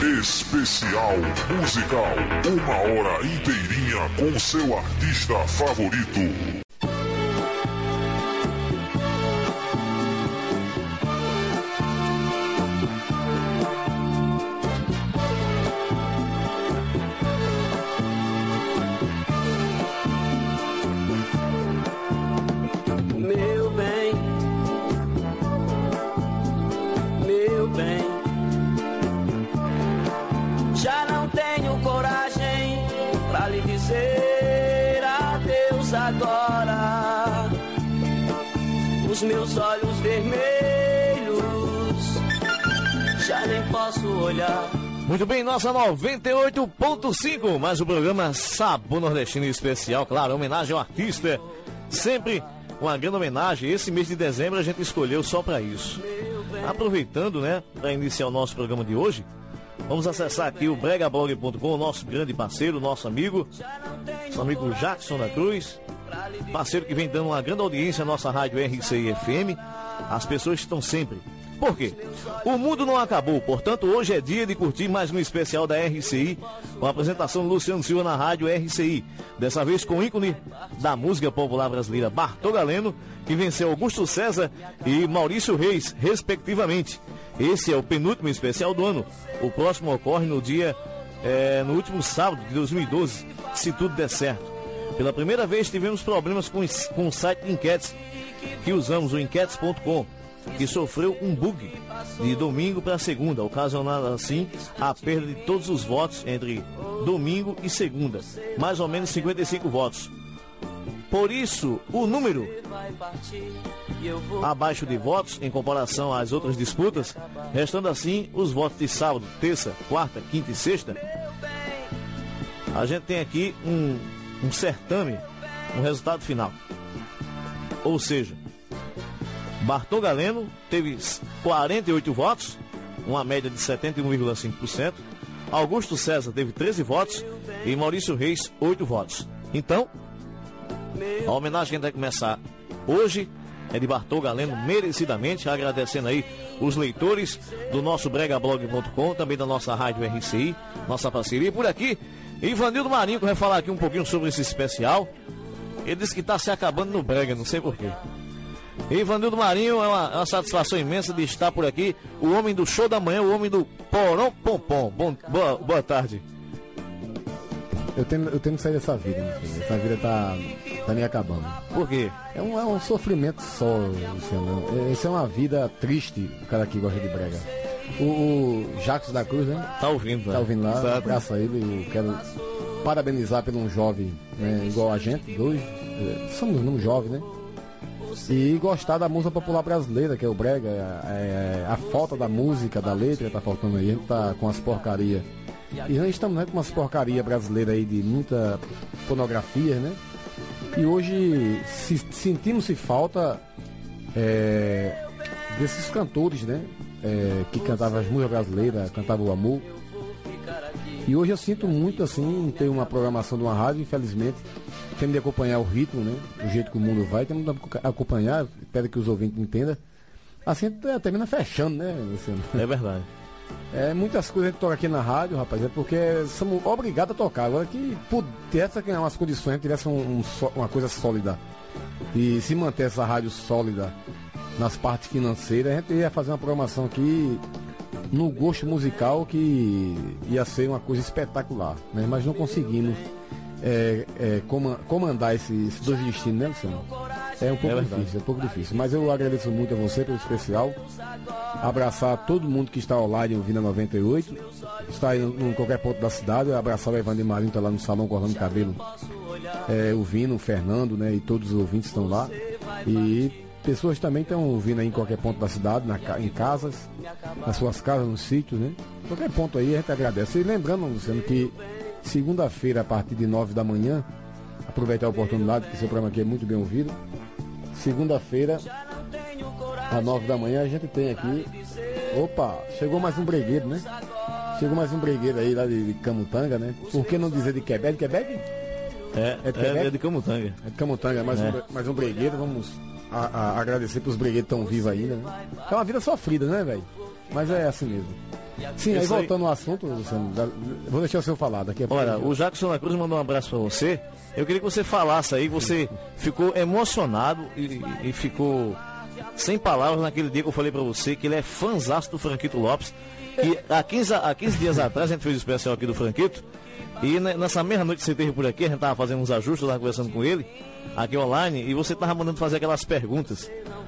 Especial musical. 1 hora inteirinha com seu artista favorito. Agora os meus olhos vermelhos já nem posso olhar. Muito bem, nossa 98.5, mais o programa Sabor Nordestino Especial, claro, homenagem ao artista, sempre uma grande homenagem. Esse mês de dezembro a gente escolheu só para isso. Aproveitando, né, para iniciar o nosso programa de hoje, vamos acessar aqui o bregablog.com, nosso grande parceiro, nosso amigo Jackson da Cruz, parceiro que vem dando uma grande audiência à nossa rádio RCI FM. As pessoas estão sempre. Por quê? O mundo não acabou, portanto hoje é dia de curtir mais um especial da RCI, com a apresentação de Luciano Silva na rádio RCI, dessa vez com o ícone da música popular brasileira, Bartô Galeno, que venceu Augusto César e Maurício Reis, respectivamente. Esse é o penúltimo especial do ano. O próximo ocorre no último sábado de 2012, se tudo der certo. Pela primeira vez tivemos problemas com o site de enquetes que usamos, o enquetes.com, que sofreu um bug de domingo para segunda, ocasionando assim a perda de todos os votos entre domingo e segunda, mais ou menos 55 votos. Por isso, o número abaixo de votos em comparação às outras disputas, restando assim os votos de sábado, terça, quarta, quinta e sexta. A gente tem aqui um certame, um resultado final. Ou seja, Bartô Galeno teve 48 votos, uma média de 71,5%. Augusto César teve 13 votos e Maurício Reis 8 votos. Então, a homenagem que a gente vai começar hoje é de Bartô Galeno, merecidamente, agradecendo aí os leitores do nosso bregablog.com, também da nossa rádio RCI, nossa parceria. Por aqui, Ivanildo Marinho, que vai falar aqui um pouquinho sobre esse especial. Ele disse que está se acabando no brega, não sei porquê. Ivanildo Marinho, é uma satisfação imensa de estar por aqui. O homem do show da manhã, o homem do Porão Pompom. Boa tarde. Eu tenho que sair dessa vida, meu filho. Essa vida tá me acabando. Por quê? É um sofrimento só, Luciano. Essa é uma vida triste, o cara que gosta de brega. O Jackson da Cruz, né? Tá ouvindo, Tá ouvindo lá, Exato. abraço a ele. Eu quero parabenizar pelo um jovem, né, igual a gente, dois. Somos um jovem, né? E gostar da música popular brasileira, que é o brega. A falta da música, da letra, tá faltando aí. A gente tá com as porcarias. E nós estamos, né, com umas porcarias brasileiras aí de muita pornografia, né? E hoje sentimos-se falta desses cantores, né? Que cantavam as músicas brasileiras, cantavam o amor. E hoje eu sinto muito assim, ter uma programação de uma rádio, infelizmente, temos de acompanhar o ritmo, né? O jeito que o mundo vai, temos de acompanhar, espero que os ouvintes entendam. Assim termina fechando, né, Luciano? É verdade. Muitas coisas a gente toca aqui na rádio, rapaz, é porque somos obrigados a tocar. Agora que pudesse criar umas condições, tivesse uma coisa sólida e se manter essa rádio sólida nas partes financeiras, a gente ia fazer uma programação aqui no gosto musical que ia ser uma coisa espetacular, né? Mas não conseguimos comandar esses dois destinos, né, Luciano? É um pouco difícil, mas eu agradeço muito a você pelo especial. Abraçar todo mundo que está online ouvindo a 98, está aí em qualquer ponto da cidade. Abraçar o Evander Marinho, que está lá no salão cortando cabelo, ouvindo, o Fernando, né, e todos os ouvintes estão lá. E pessoas também estão ouvindo aí em qualquer ponto da cidade, em casas, nas suas casas, nos sítios, né? Qualquer ponto aí a gente agradece. E lembrando, Luciano, que segunda-feira, a partir de 9 da manhã, aproveitar a oportunidade, que seu programa aqui é muito bem ouvido. Segunda-feira, às 9 da manhã, a gente tem aqui. Opa, chegou mais um bregueiro, né? Chegou mais um bregueiro aí lá de Camutanga, né? Por que não dizer de Quebec? Quebec? É de Camutanga. É de Camutanga, mais um bregueiro. Vamos agradecer pros bregueiros que estão vivos ainda, né? É uma vida sofrida, né, velho? Mas é assim mesmo. Sim, aí voltando ao assunto, Luciano, vou deixar o senhor falar daqui a pouco. Olha, o Jackson da Cruz mandou um abraço para você. Eu queria que você falasse aí, você ficou emocionado e ficou sem palavras naquele dia que eu falei para você que ele é fãzaço do Franquito Lopes. E há 15 dias atrás a gente fez o especial aqui do Franquito. E nessa mesma noite que você esteve por aqui, a gente estava fazendo uns ajustes, eu estava conversando com ele, aqui online, e você estava mandando fazer aquelas perguntas.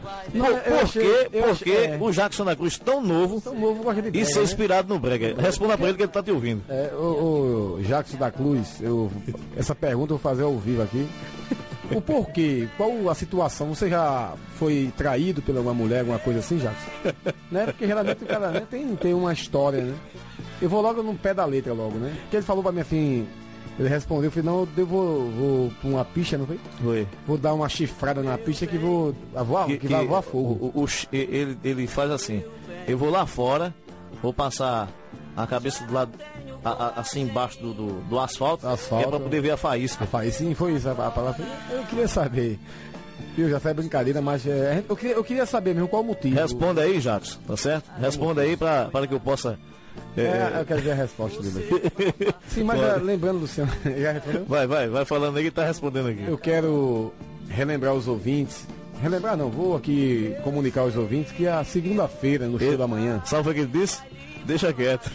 Por que o Jackson da Cruz tão novo e ser inspirado no brega? Responda para ele que ele está te ouvindo. O Jackson da Cruz, essa pergunta eu vou fazer ao vivo aqui. O porquê? Qual a situação? Você já foi traído pela uma mulher, alguma coisa assim, Jackson? Né? Porque geralmente o cara, né, tem uma história, né? Eu vou logo no pé da letra logo, né? Porque ele falou pra mim assim, ele respondeu, eu falei, não, eu vou pra uma pista, não foi? Foi. Vou dar uma chifrada na pista que vai voar fogo. Ele faz assim, eu vou lá fora, vou passar a cabeça do lado, assim embaixo do asfalto, que é pra poder ver a faísca. A faísca, sim, foi isso, a palavra. Eu queria saber. Eu já sei brincadeira, mas eu queria saber mesmo qual o motivo. Responda aí, Jackson, tá certo? Responda aí para que eu possa... eu quero ver a resposta dele aqui. Sim, mas lembrando, Luciano, já respondeu? Vai falando aí que tá respondendo aqui. Eu quero relembrar os ouvintes. Relembrar não, vou aqui comunicar aos ouvintes que a segunda-feira, no show da manhã. Sabe o que ele disse? Deixa quieto.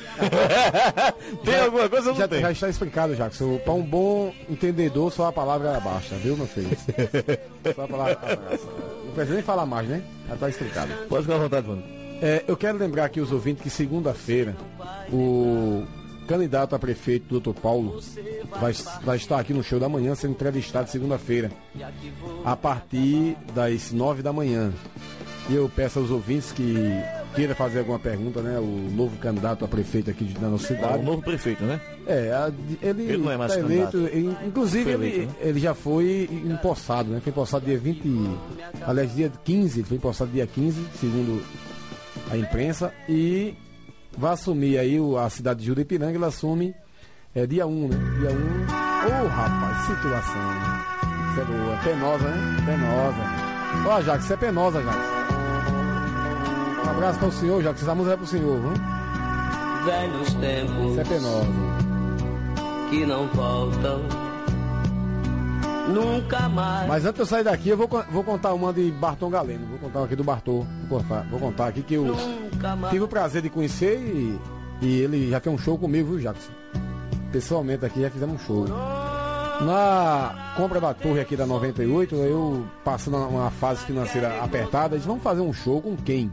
Tem alguma coisa ou não tem? Já está explicado, Jackson. Para um bom entendedor, só a palavra basta, viu, meu filho? Só a palavra basta. Não precisa nem falar mais, né? Já está explicado. Pode ficar à vontade, mano. Eu quero lembrar aqui os ouvintes que segunda-feira o candidato a prefeito, Dr. Paulo, vai estar aqui no show da manhã sendo entrevistado segunda-feira, a partir das 9 da manhã. E eu peço aos ouvintes que queira fazer alguma pergunta, né? O novo candidato a prefeito aqui da nossa cidade. O novo prefeito, né? Ele não é mais tá eleito, inclusive eleito, né? ele já foi empossado, né? Foi empossado dia 15, ele foi empossado dia 15, segundo a imprensa, e vai assumir aí a cidade de Juripiranga, ele assume dia 1, né? Dia 1. Ô, rapaz, situação, né? Isso é boa. Penosa, né? Penosa. Ó, Jacques, você é penosa, Jacques. Um abraço para o senhor, Jacques. Essa música é pro senhor, viu? Velhos tempos. Você é penosa. Que não voltam nunca mais. Mas antes de eu sair daqui, eu vou contar uma de Bartô Galeno. Vou contar aqui do Bartô. Vou contar aqui que eu tive o prazer de conhecer e ele já tem um show comigo, viu, Jackson? Pessoalmente aqui já fizemos um show. Na compra da torre aqui da 98, eu passando uma fase financeira apertada, eles vão fazer um show com quem?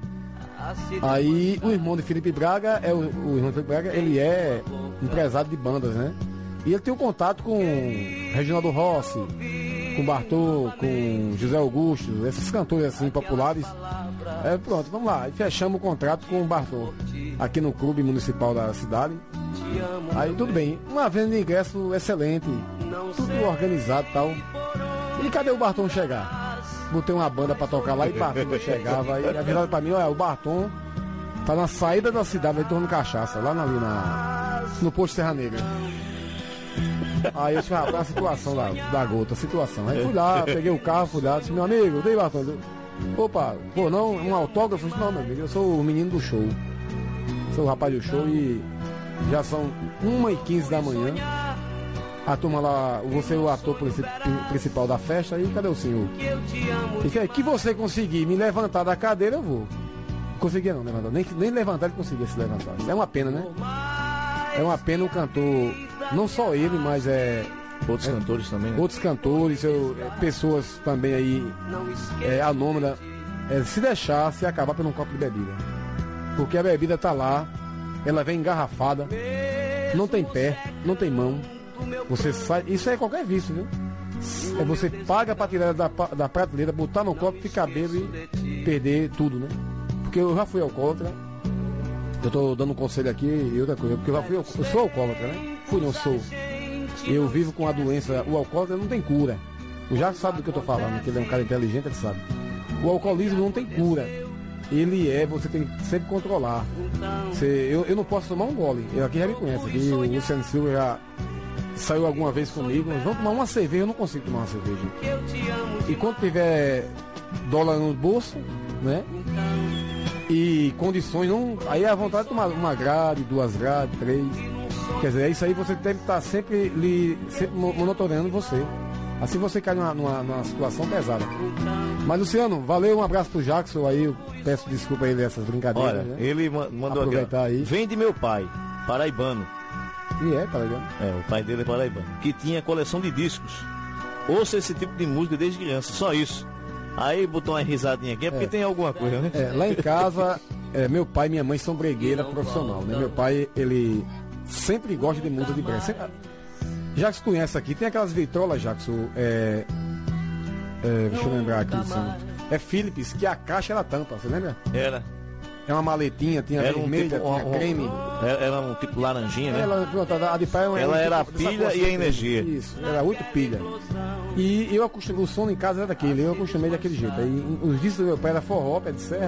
Aí o irmão de Felipe Braga, o irmão de Felipe Braga, ele é empresário de bandas, né? E ele tem um contato com Reginaldo Rossi, com Bartô, com José Augusto, esses cantores assim populares. Pronto, vamos lá. E fechamos o contrato com o Bartô, aqui no clube municipal da cidade. Aí tudo bem, uma venda de ingresso excelente, tudo organizado e tal. E cadê o Bartô chegar? Botei uma banda pra tocar lá e Bartô não chegava. E avisaram pra mim, olha, o Bartô tá na saída da cidade, vai tomando cachaça, lá no posto Serra Negra. Aí eu disse, rapaz, a situação da gota, a situação. Aí fui lá, peguei o carro, fui lá, disse, meu amigo, dei Bartô. Opa, pô, não, um autógrafo? Não, meu amigo, eu sou o menino do show. Sou o rapaz do show e já são 1h15 da manhã. A turma lá, você é o ator principal da festa, e cadê o senhor? E que você conseguir me levantar da cadeira, eu vou. Conseguia não levantar, nem levantar ele conseguia se levantar. É uma pena, né? É uma pena o cantor, não só ele, mas outros cantores também, né? Outros cantores, pessoas também aí, anônima, se deixar, se acabar por um copo de bebida. Porque a bebida tá lá, ela vem engarrafada, não tem pé, não tem mão. Você sai, isso é qualquer vício, viu? Você paga pra tirar da prateleira, botar no copo, ficar bêbado e perder tudo, né? Porque eu já fui alcoólatra. Eu tô dando um conselho aqui e outra coisa, porque eu sou alcoólatra, né? Não sou. Eu vivo com a doença, o alcoólatra não tem cura. O Jaco sabe do que eu tô falando, que ele é um cara inteligente, ele sabe. O alcoolismo não tem cura. Você tem que sempre controlar. Eu não posso tomar um gole. Eu aqui já me conheço, aqui o Luciano Silva já saiu alguma vez comigo. Nós vamos tomar uma cerveja, eu não consigo tomar uma cerveja. E quando tiver dólar no bolso, né? e condições, não, aí é a vontade de tomar uma grade, 2 grades, 3. Quer dizer, é isso aí, você tem que estar sempre monitorando você. Assim você cai numa situação pesada. Mas, Luciano, valeu, um abraço pro Jackson aí, eu peço desculpa aí dessas brincadeiras. Olha, né? ele mandou aproveitar aqui, aí. Vem de meu pai, paraibano. E tá ligado? O pai dele é paraibano. Que tinha coleção de discos. Ouça esse tipo de música desde criança, só isso. Aí botou uma risadinha aqui, é porque tem alguma coisa, né? Lá em casa, meu pai e minha mãe são bregueira profissional, né? Meu pai, ele sempre gosta de música de brega. Jackson conhece aqui, tem aquelas vitrolas, Jackson, deixa eu lembrar aqui, é Philips, que a caixa era tampa, você lembra? Era. É uma maletinha, tinha vermelha, tinha creme. Era um tipo laranjinha, né? A de pai ela era a pilha e a energia. Isso, era 8 pilha. E eu acostumei, o som em casa era daquele, eu acostumei daquele jeito. Aí, os discos do meu pai era forró, pé de serra,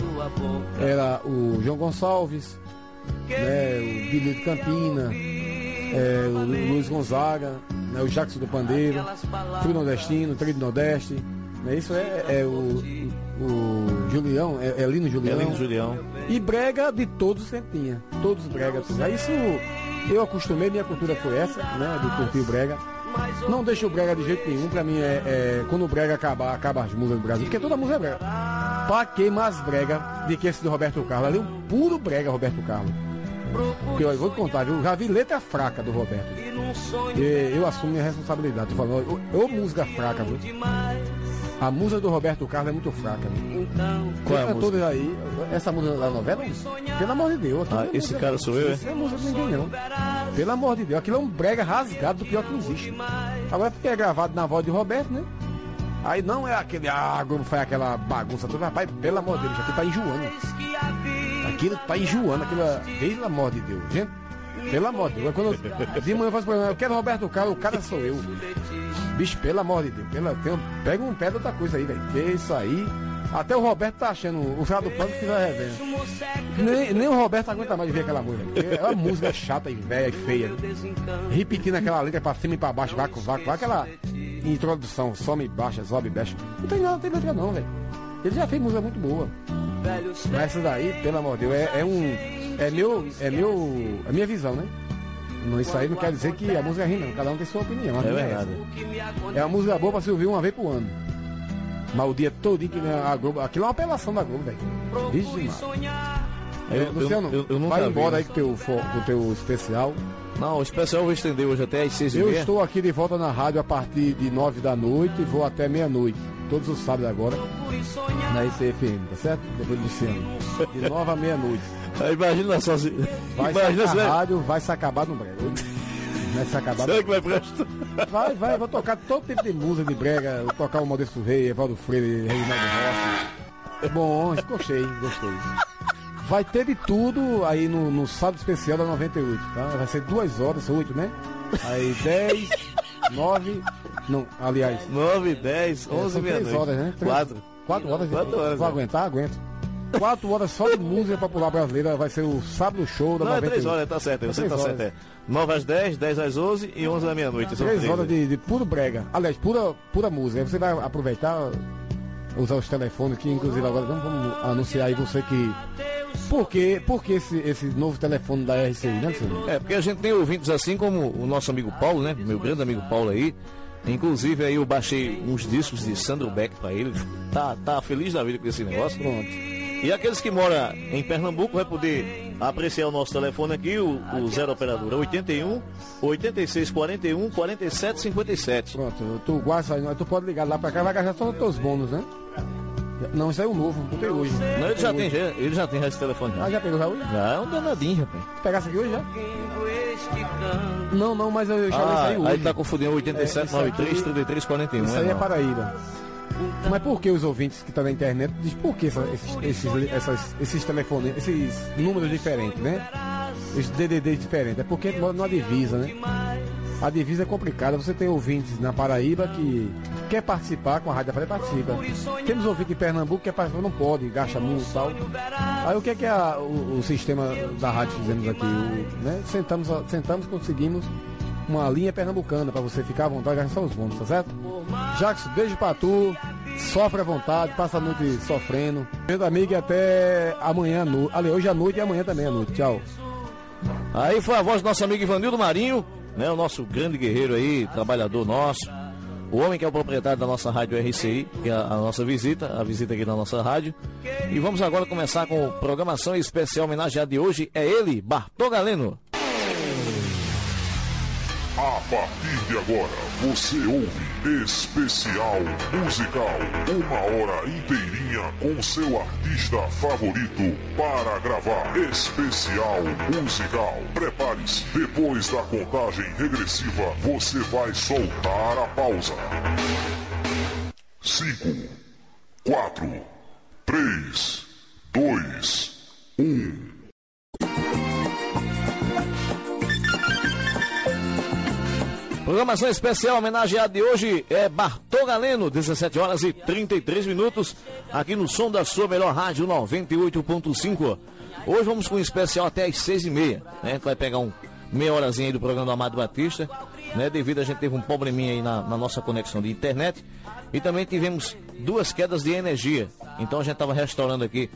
era o João Gonçalves, né, o Billy de Campina, o Luiz Gonzaga, né, o Jackson do Pandeiro, Trio Nordestino, Trio do Nordeste, né, isso é o Julião, Lino Julião. Lino Julião. E brega de todos que tinha, todos brega. Aí isso eu acostumei, minha cultura foi essa, né, de curtir o brega. Não deixa o brega de jeito nenhum, pra mim quando o brega acaba as músicas do Brasil, porque toda música é brega. Pra que mais brega do que esse do Roberto Carlos? Ali um puro brega, Roberto Carlos. Porque eu vou te contar, viu? Já vi letra fraca do Roberto. E eu assumo minha responsabilidade. Tô falando, música fraca, viu? A música do Roberto Carlos é muito fraca, viu? Qual é a música? Aí, essa música da novela, pelo amor de Deus. Esse cara sou eu, Isso não é música de ninguém, não. Pelo amor de Deus, aquilo é um brega rasgado do pior que existe. Agora porque é gravado na voz de Roberto, né? Aí não é aquele, Globo faz aquela bagunça toda, rapaz, pelo amor de Deus, aquilo tá enjoando. Aquilo tá enjoando, pelo amor de Deus, gente, pelo amor de Deus. Quando de manhã eu faço programa, eu quero Roberto Carlos, o cara sou eu. Bicho, pelo amor de Deus, pega um pé de outra coisa aí, velho, que isso aí, até o Roberto tá achando, o final do plano que vai revendo. Nem o Roberto aguenta mais de ver aquela música, é uma música chata e velha e feia, repetindo aquela letra pra cima e pra baixo, vácuo, aquela introdução, some, baixa, sobe, baixa, não tem nada, não tem letra não, velho. Ele já fez música muito boa. Mas essa daí, pelo amor de Deus, é minha visão, né? Isso aí não quer dizer que a música é ruim, não. Cada um tem sua opinião. É verdade. É uma música boa pra se ouvir uma vez por ano. Mas o dia todo que a Globo. Aquilo é uma apelação da Globo, velho. Vixe, Luciano, eu nunca vai embora vi, aí com o teu especial. Não, o especial eu vou estender hoje até às 6h30. Eu estou aqui de volta na rádio a partir de 9 da noite e vou até meia-noite. Todos os sábados agora. Na ICFM, tá certo? Depois do Luciano. De 9 à meia-noite. Imagina só se. A rádio vai se acabar no brega. Vai se acabar. Será que vai prestar? Vai, vou tocar todo tipo de música de brega. Vou tocar o Modesto Rei, Evaldo Freire, Reginaldo Rossi. Bom, gostei. Vai ter de tudo aí no sábado especial da 98, tá? Vai ser 2 horas, 8, né? Aí 10, 9. Não, aliás. 9, 10, 11, meia-noite. 3 horas, né? 4 horas. 4 horas. Vou aguentar? Aguento. 4 horas só de música popular brasileira. Vai ser o sábado show da 98. Não, é 3 horas, tá certo. Você tá certo. 9 às 10, 10 às 11 e 11 da meia-noite. 3 horas de puro brega. Aliás, pura música. Aí você vai aproveitar, usar os telefones, que inclusive agora vamos anunciar aí você que... Por que esse novo telefone da RCI, né, senhor? Porque a gente tem ouvintes assim como o nosso amigo Paulo, né? Meu grande amigo Paulo aí. Inclusive aí eu baixei uns discos de Sandro Beck pra ele. Tá feliz da vida com esse negócio. Pronto. E aqueles que moram em Pernambuco vai poder apreciar o nosso telefone aqui, o 0 operadora 81 86 41 47 57. Pronto, tu pode ligar lá pra cá, vai gastar só os teus bônus, né? Não, isso aí é o novo, botei hoje. Não, ele já tem esse telefone. Já pegou já hoje? Já é um danadinho, rapaz. Pegasse aqui hoje já? Não, mas eu já isso aí hoje. Aí tá confundindo 87, 93, 33, 41. Isso aí é Paraíba. Mas por que os ouvintes que estão na internet diz por que esses telefones, esses números diferentes, né? Esses DDD diferentes? É porque não há divisa, né? A divisa é complicada. Você tem ouvintes na Paraíba que quer participar com a Rádio da Praia, participa. Temos ouvintes em Pernambuco que quer participar, não pode, gasta muito e tal. Aí o que é o sistema da rádio fizemos aqui? Né? Sentamos, conseguimos uma linha pernambucana para você ficar à vontade e gastar os bônus, tá certo? Jackson, beijo pra tu. sofre à vontade, passa a noite sofrendo. Meu amigo, e até amanhã, hoje à noite e amanhã também à noite. Tchau. Aí foi a voz do nosso amigo Ivanildo Marinho, né? O nosso grande guerreiro aí, trabalhador nosso. O homem que é o proprietário da nossa rádio RCI, que é a nossa visita aqui na nossa rádio. E vamos agora começar com programação especial homenageada de hoje. É ele, Bartô Galeno. A partir de agora, você ouve Especial Musical. 1 hora inteirinha com seu artista favorito para gravar. Especial Musical. Prepare-se, depois da contagem regressiva, você vai soltar a pausa. 5, 4, 3, 2, 1... Programação especial homenageada de hoje é Bartô Galeno, 17 horas e 33 minutos, aqui no som da sua melhor rádio 98.5. Hoje vamos com um especial até às 6h30, né? A gente vai pegar meia horazinha aí do programa do Amado Batista, né? Devido a gente teve um probleminha aí na nossa conexão de internet e também tivemos 2 quedas de energia. Então a gente estava restaurando aqui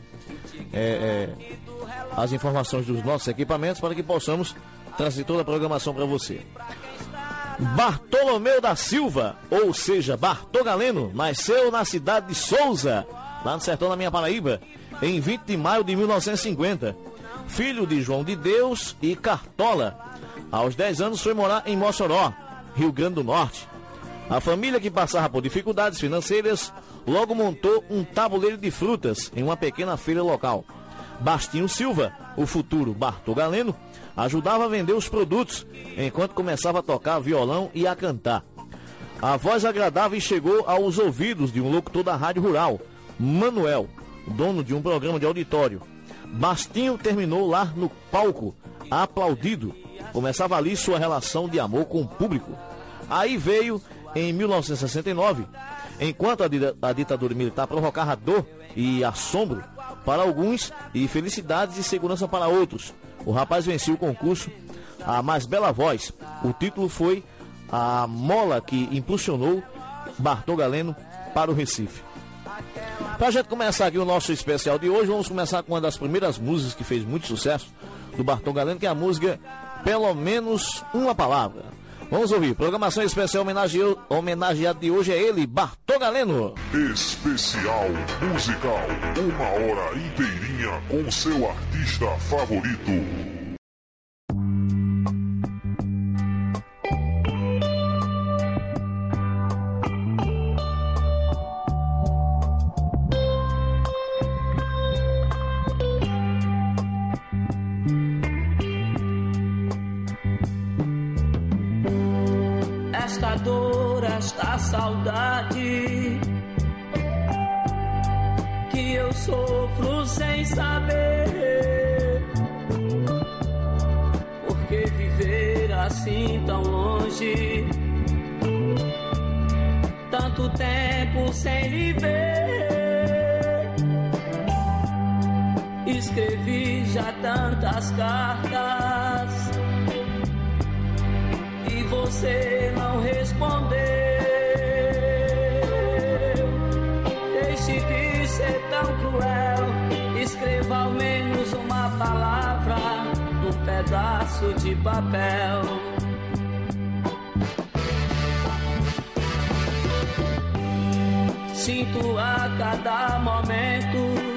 as informações dos nossos equipamentos para que possamos trazer toda a programação para você. Bartolomeu da Silva, ou seja, Bartô Galeno, nasceu na cidade de Souza, lá no sertão da minha Paraíba, em 20 de maio de 1950. Filho de João de Deus e Cartola. Aos 10 anos foi morar em Mossoró, Rio Grande do Norte. A família, que passava por dificuldades financeiras, logo montou um tabuleiro de frutas em uma pequena feira local. Bastinho Silva, o futuro Bartô Galeno, ajudava a vender os produtos, enquanto começava a tocar violão e a cantar. A voz agradável chegou aos ouvidos de um locutor da rádio rural, Manuel, dono de um programa de auditório. Bastinho terminou lá no palco, aplaudido. Começava ali sua relação de amor com o público. Aí veio, em 1969, enquanto a ditadura militar provocava dor e assombro para alguns e felicidades e segurança para outros, o rapaz venceu o concurso A Mais Bela Voz. O título foi a mola que impulsionou Bartô Galeno para o Recife. Para a gente começar aqui o nosso especial de hoje, vamos começar com uma das primeiras músicas que fez muito sucesso do Bartô Galeno, que é a música Pelo Menos Uma Palavra. Vamos ouvir. Programação especial homenageada de hoje é ele, Bartô Galeno. Especial Musical. 1 hora inteirinha com seu artista favorito. Esta dor, esta saudade que eu sofro sem saber por que viver assim tão longe, tanto tempo sem lhe ver. Escrevi já tantas cartas e você não respondeu. Deixe de ser tão cruel, escreva ao menos uma palavra num pedaço de papel. Sinto a cada momento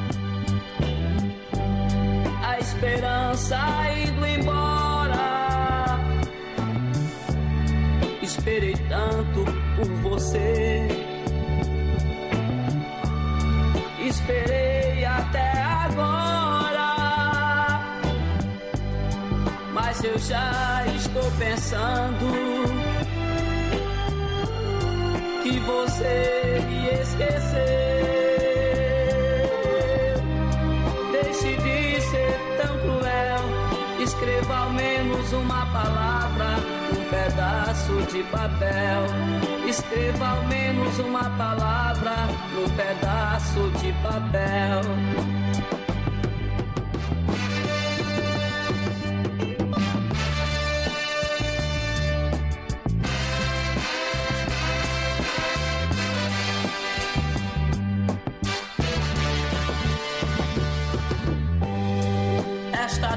a esperança indo embora. Esperei tanto por você, esperei até agora, mas eu já estou pensando que você me esqueceu. Deixe de ser tão cruel, escreva ao menos uma palavra num pedaço de papel. Escreva ao menos uma palavra num pedaço de papel.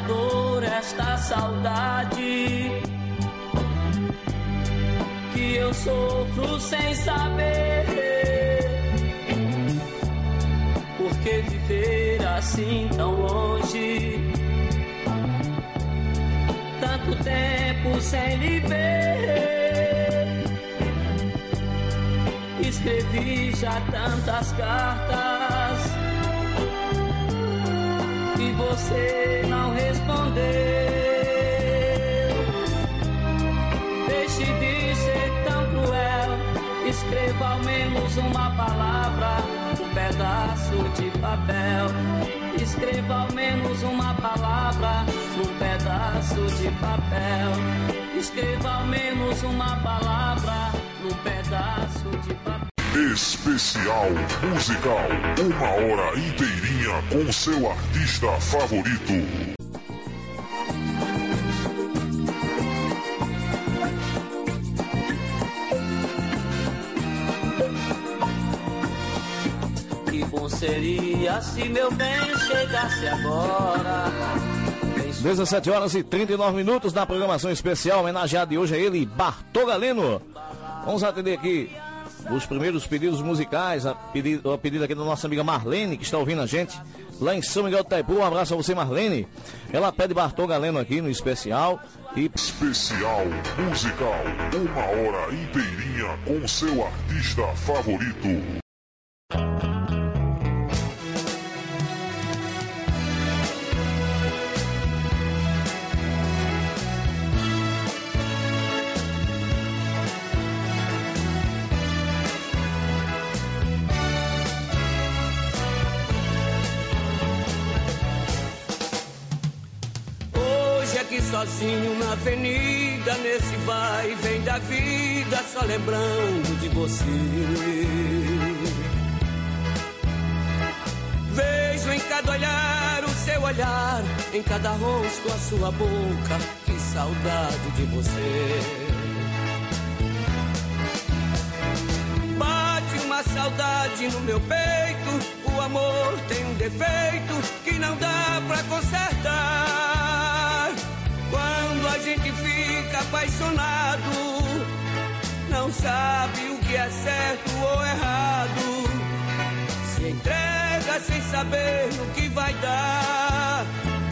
dor, esta saudade que eu sofro sem saber por que viver assim tão longe, tanto tempo sem lhe ver. Escrevi já tantas cartas e você não respondeu. Deixe de ser tão cruel, escreva ao menos uma palavra, um pedaço de papel. Escreva ao menos uma palavra, um pedaço de papel. Escreva ao menos uma palavra, um pedaço de papel. Especial musical, 1 hora inteirinha com seu artista favorito. Que bom seria se meu bem chegasse agora. 17 horas e 39 minutos na programação especial, homenageado de hoje a ele, Bartô Galeno. Vamos atender aqui os primeiros pedidos musicais, a pedido aqui da nossa amiga Marlene, que está ouvindo a gente lá em São Miguel do Taipu. Um abraço a você, Marlene. Ela pede Bartô Galeno aqui no especial. Especial musical, 1 hora inteirinha com seu artista favorito. Sozinho na avenida, nesse vai e vem da vida, só lembrando de você. Vejo em cada olhar o seu olhar, em cada rosto a sua boca, que saudade de você. Bate uma saudade no meu peito, o amor tem um defeito que não dá pra consertar. Quando a gente fica apaixonado, não sabe o que é certo ou errado, se entrega sem saber no que vai dar.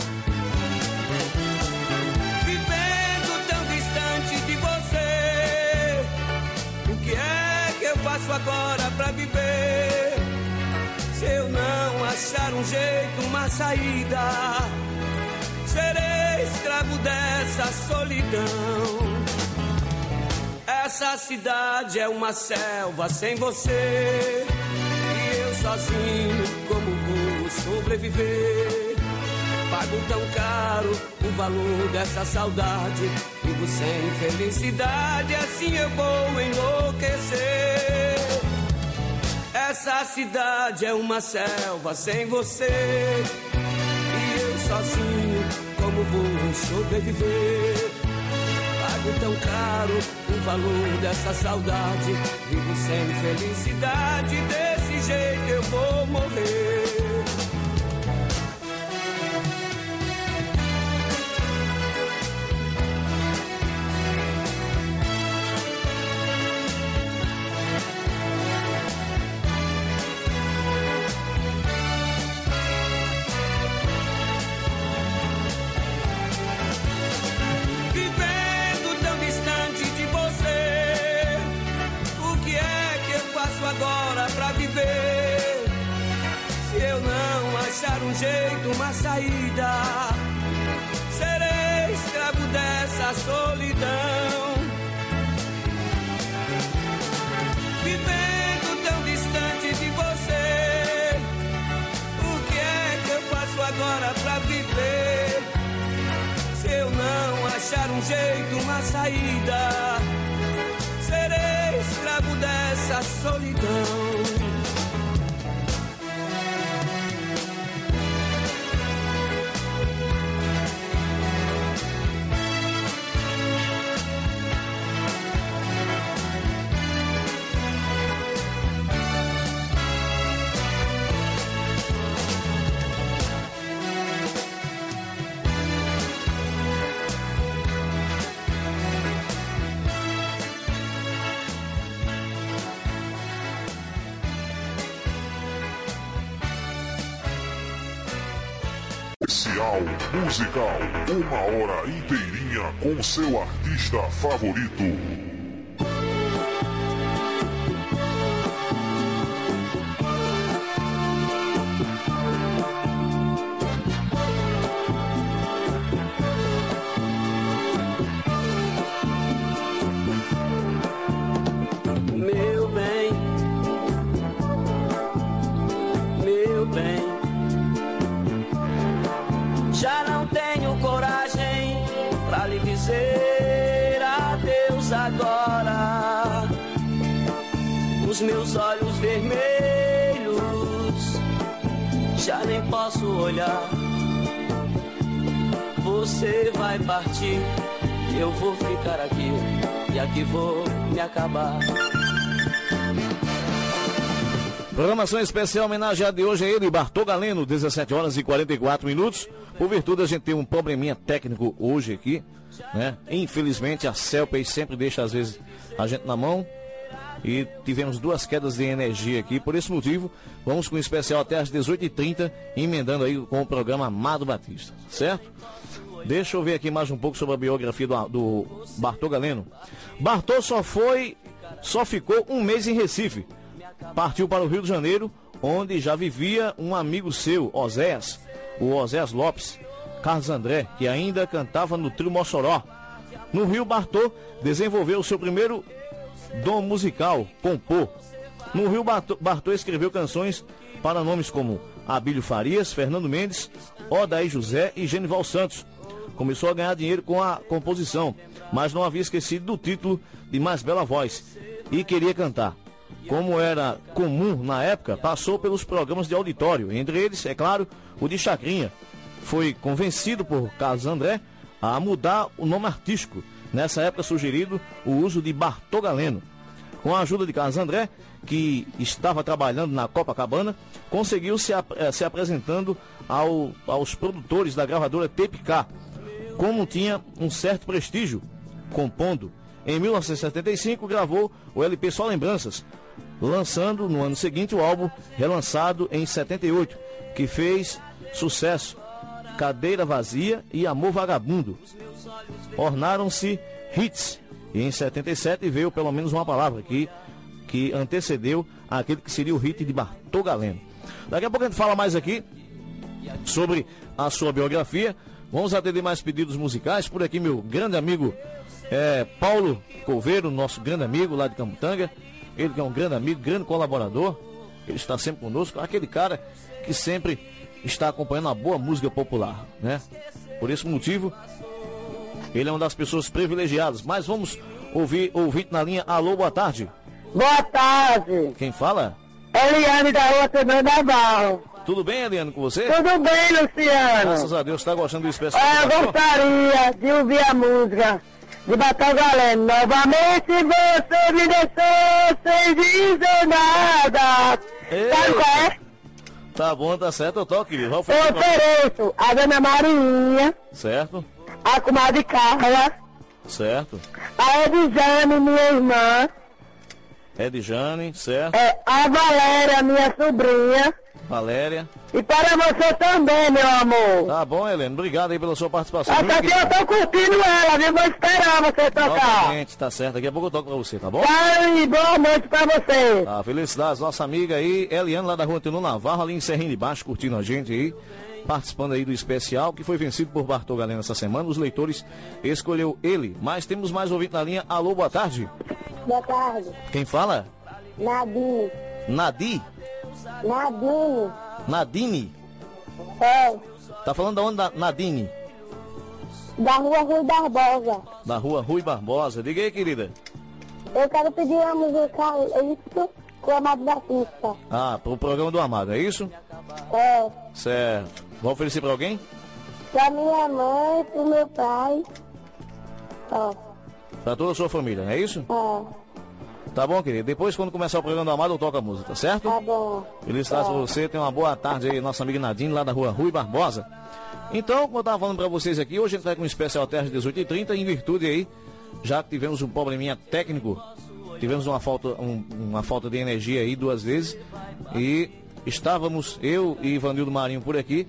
Vivendo tão distante de você, o que é que eu faço agora pra viver? Se eu não achar um jeito, uma saída, serei escravo dessa solidão. Essa cidade é uma selva sem você, e eu sozinho como vou sobreviver? Pago tão caro o valor dessa saudade, vivo sem felicidade, assim eu vou enlouquecer. Essa cidade é uma selva sem você, e eu sozinho como vou sobreviver? Pago tão caro o valor dessa saudade, vivo sem felicidade, desse jeito eu vou morrer. Agora pra viver, se eu não achar um jeito, uma saída, serei escravo dessa solidão. Vivendo tão distante de você, o que é que eu faço agora pra viver? Se eu não achar um jeito, uma saída, serei escravo dessa solidão. especial musical. 1 hora inteirinha com seu artista favorito. Já não tenho coragem pra lhe dizer adeus agora. Os meus olhos vermelhos já nem posso olhar. Você vai partir, eu vou ficar aqui e aqui vou me acabar. Programação especial homenageada de hoje é ele, Bartô Galeno, 17 horas e 44 minutos. Por virtude, a gente tem um probleminha técnico hoje aqui, né? Infelizmente, a Celpay sempre deixa, às vezes, a gente na mão. E tivemos 2 quedas de energia aqui. Por esse motivo, vamos com o especial até às 18h30, emendando aí com o programa Amado Batista, certo? Deixa eu ver aqui mais um pouco sobre a biografia do Bartô Galeno. Bartô só ficou um mês em Recife. Partiu para o Rio de Janeiro, onde já vivia um amigo seu, Oséias, o Oséias Lopes, Carlos André, que ainda cantava no trio Mossoró. No Rio, Bartô desenvolveu o seu primeiro dom musical, compor. No Rio, Bartô escreveu canções para nomes como Abílio Farias, Fernando Mendes, Odaí José e Genival Santos. Começou a ganhar dinheiro com a composição, mas não havia esquecido do título de Mais Bela Voz e queria cantar. Como era comum na época, passou pelos programas de auditório, entre eles, é claro, o de Chacrinha. Foi convencido por Carlos André a mudar o nome artístico, nessa época sugerido o uso de Bartô Galeno. Com a ajuda de Carlos André, que estava trabalhando na Copacabana, conseguiu se apresentando aos produtores da gravadora TPK, como tinha um certo prestígio, compondo. Em 1975, gravou o LP Só Lembranças, lançando no ano seguinte o álbum relançado em 78, que fez sucesso. Cadeira Vazia e Amor Vagabundo ornaram-se hits, e em 77 veio Pelo Menos Uma Palavra, que antecedeu aquele que seria o hit de Bartô Galeno. Daqui a pouco a gente fala mais aqui sobre a sua biografia. Vamos atender mais pedidos musicais. Por aqui, meu grande amigo Paulo Coveiro, nosso grande amigo lá de Camutanga. Ele que é um grande amigo, grande colaborador. Ele está sempre conosco. Aquele cara que sempre está acompanhando a boa música popular, né? Por esse motivo, ele é uma das pessoas privilegiadas. Mas vamos ouvir na linha. Alô, boa tarde. Boa tarde. Quem fala? Eliane da Rua Fernando Navarro. Tudo bem, Eliane, com você? Tudo bem, Luciano. Graças a Deus, está gostando do especial? Eu gostaria de ouvir a música de Bartô Galeno. Novamente você me deixou sem dizer nada. Sabe qual é? Tá bom, tá certo, eu toco, querido. Eu ofereço a Dona Marinha. Certo. A comadre Carla. Certo. A Edjane, minha irmã. Edjane, certo. A Valéria, minha sobrinha. Valéria. E para você também, meu amor. Tá bom, Helena. Obrigado aí pela sua participação. Até aqui eu tô curtindo ela, viu? Vou esperar você tocar. Gente, tá certo. Daqui a pouco eu toco pra você, tá bom? E boa noite pra você. Tá, felicidades. Nossa amiga aí, Eliane, lá da Rua Antônio Navarro, ali em Serrinho de Baixo, curtindo a gente aí. Participando aí do especial, que foi vencido por Bartô Galeno essa semana. Os leitores escolheu ele. Mas temos mais ouvinte na linha. Alô, boa tarde. Boa tarde. Quem fala? Nadine. Nadine. Nadine? É. Tá falando da onde, Nadine? Da Rua Rui Barbosa. Da Rua Rui Barbosa. Diga aí, querida. Eu quero pedir uma música, isso, com o Amado Batista. Ah, pro programa do Amado, é isso? É. Certo. Vai oferecer pra alguém? Pra minha mãe, pro meu pai. Ó. Pra toda a sua família, não é isso? É. Tá bom, querido. Depois, quando começar o programa do Amado, eu toco a música, tá certo? Tá bom. Felicidades pra você. Tenha uma boa tarde aí, nossa amiga Nadine, lá da Rua Rui Barbosa. Então, como eu tava falando pra vocês aqui, hoje a gente vai com um especial até às 18h30, em virtude aí, já que tivemos um probleminha técnico, tivemos uma falta de energia aí 2 vezes, e estávamos, eu e Ivanildo Marinho por aqui,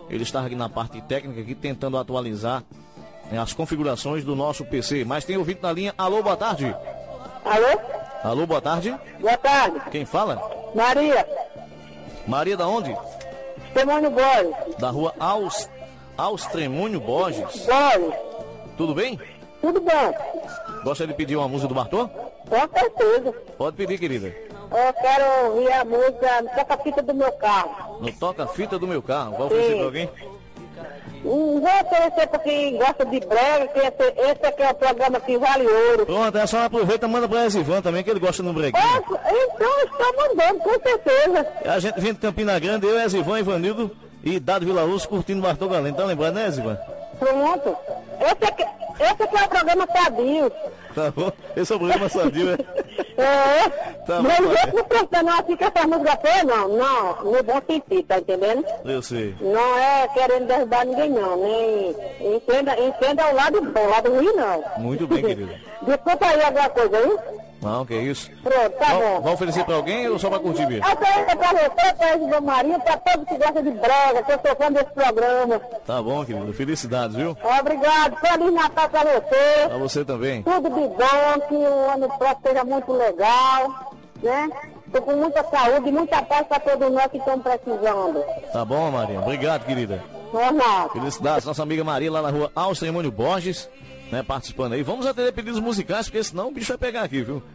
Ele está aqui na parte técnica, aqui tentando atualizar as configurações do nosso PC. Mas tem ouvinte na linha. Alô, boa tarde. Alô? Alô, boa tarde. Boa tarde. Quem fala? Maria. Maria da onde? Extremônio Borges. Da rua Austremônio Borges. Borges. Tudo bem? Tudo bom. Gosta de pedir uma música do Bartô? Com certeza. Pode pedir, querida. Eu quero ouvir a música no toca-fita do meu carro. No toca-fita do meu carro. Vai oferecer pra alguém? Vou oferecer para quem gosta de brega, que esse aqui é o programa que vale ouro. Pronto, é só aproveita e manda pra Esivan também, que ele gosta do breguinho. Então está mandando, com certeza. A gente vem de Campina Grande, eu, Esivan, Ivanildo e Dado Vila Luz curtindo Bartô Galeno. Tá lembrado, né, Esivan? Pronto. Esse aqui é o programa Sadio. Tá bom? Esse é o programa Sadio, é? É. Tá Mas bom, eu não penso não assim que essa música foi, não. Não, no bom sentido, tá entendendo? Eu sei. Não é querendo derrubar ninguém, não. Nem entenda o lado bom, o lado ruim, não. Muito bem, querido. Desculpa aí alguma coisa, hein? Não, que isso. Pronto, tá bom. Vai oferecer pra alguém ou só pra curtir mesmo? Essa é pra você, pra Esivan Maria, pra todos que gostam de brega, que eu sou fã desse programa. Tá bom, querido. Felicidades, viu? Obrigado. Feliz Natal pra você. Pra você também. Tudo de bom, que o ano próximo seja muito legal, né? Tô com muita saúde e muita paz pra todos nós que estamos precisando. Tá bom, Maria. Obrigado, querida. Normal. Felicidades, nossa amiga Maria lá na rua Austremônio Borges, né, participando aí. Vamos atender pedidos musicais, porque senão o bicho vai pegar aqui, viu?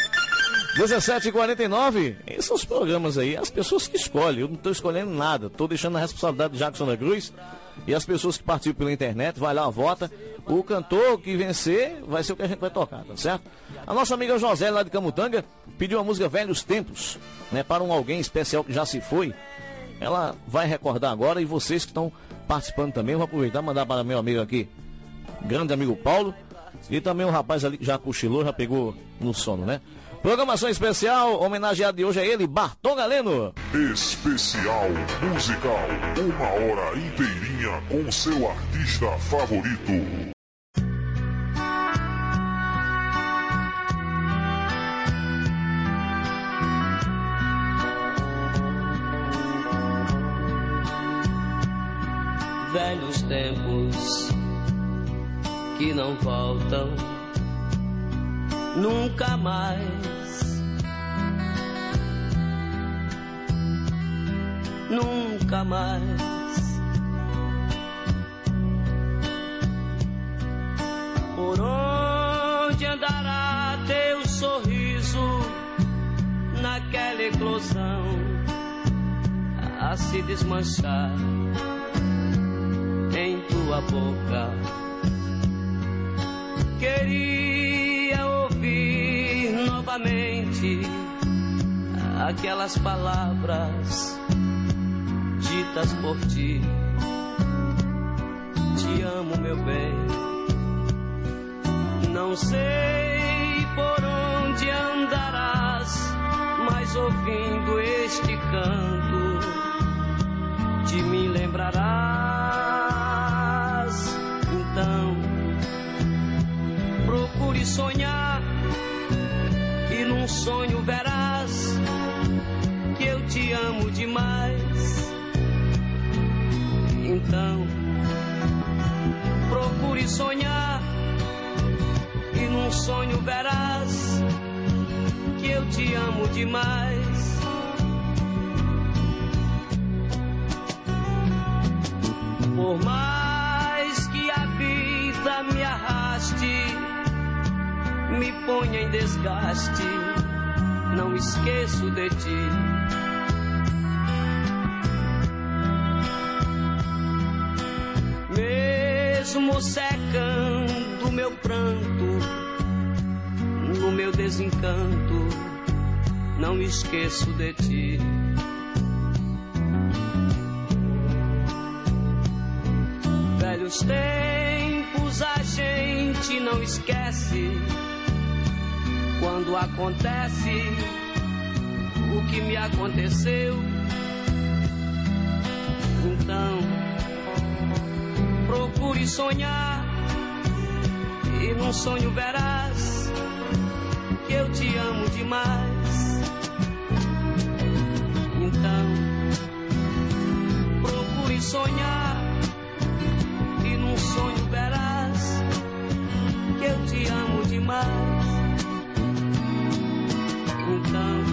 17h49, esses são os programas aí, as pessoas que escolhem, eu não estou escolhendo nada, estou deixando a responsabilidade de Jackson da Cruz e as pessoas que participam pela internet, vai lá, vota, o cantor que vencer vai ser o que a gente vai tocar, tá certo? A nossa amiga José lá de Camutanga pediu a música Velhos Tempos, né, para um alguém especial que já se foi, ela vai recordar agora e vocês que estão participando também, vou aproveitar e mandar para meu amigo aqui, grande amigo Paulo, e também o rapaz ali que já cochilou, já pegou no sono, né? Programação especial, homenageado de hoje é ele, Bartô Galeno. Especial musical, 1 hora inteirinha com seu artista favorito. Velhos tempos que não voltam nunca mais. Nunca mais. Por onde andará teu sorriso naquela eclosão a se desmanchar em tua boca? Queria ouvir novamente aquelas palavras ditas por ti. Te amo, meu bem. Não sei por onde andarás, mas ouvindo este canto de mim lembrarás. Então procure sonhar e num sonho verás que eu te amo demais. Então procure sonhar e num sonho verás que eu te amo demais. Por mais que a vida me arraste, me ponha em desgaste, não esqueço de ti. Mesmo secando meu pranto, no meu desencanto, não esqueço de ti. Velhos tempos a gente não esquece. Quando acontece o que me aconteceu, então procure sonhar e num sonho verás que eu te amo demais. Então procure sonhar sonho verás que eu te amo demais. Então,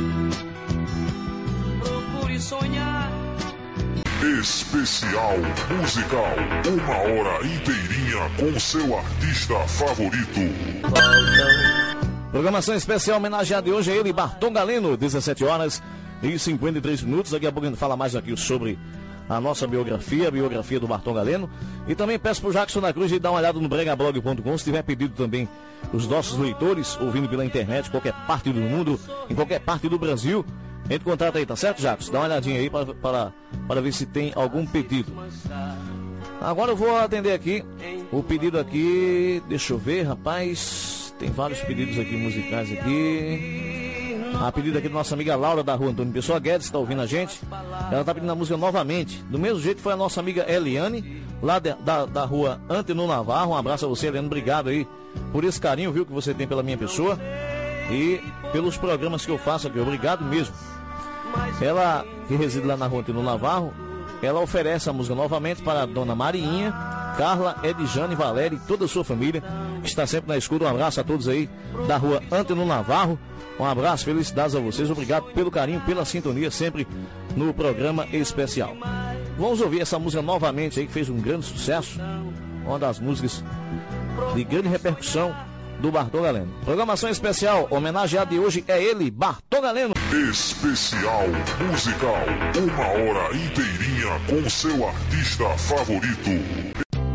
procure sonhar. Especial musical, 1 hora inteirinha com seu artista favorito. Programação especial homenageada de hoje a ele, Bartô Galeno, 17 horas e 53 minutos. Daqui a pouco a gente fala mais aqui sobre a nossa biografia, a biografia do Bartô Galeno. E também peço pro Jackson da Cruz de dar uma olhada no bregablog.com, se tiver pedido também os nossos leitores, ouvindo pela internet, qualquer parte do mundo, em qualquer parte do Brasil. Entre em contato aí, tá certo, Jacos? Dá uma olhadinha aí para ver se tem algum pedido. Agora eu vou atender aqui o pedido aqui. Deixa eu ver, rapaz. Tem vários pedidos aqui musicais aqui. A pedido aqui da nossa amiga Laura da rua Antônio Pessoa Guedes, que tá ouvindo a gente. Ela tá pedindo a música novamente. Do mesmo jeito foi a nossa amiga Eliane, lá da rua Antônio Navarro. Um abraço a você, Eliane. Obrigado aí por esse carinho, viu, que você tem pela minha pessoa e pelos programas que eu faço aqui. Obrigado mesmo. Ela, que reside lá na rua Antônio Navarro, ela oferece a música novamente para a dona Mariinha, Carla, Edjane, Valéria e toda a sua família, que está sempre na escuta. Um abraço a todos aí da rua Antônio Navarro. Um abraço, felicidades a vocês. Obrigado pelo carinho, pela sintonia sempre no programa especial. Vamos ouvir essa música novamente aí, que fez um grande sucesso. Uma das músicas de grande repercussão do Bartô Galeno. Programação especial, homenageado de hoje é ele, Bartô Galeno. Especial musical, 1 hora inteirinha com seu artista favorito.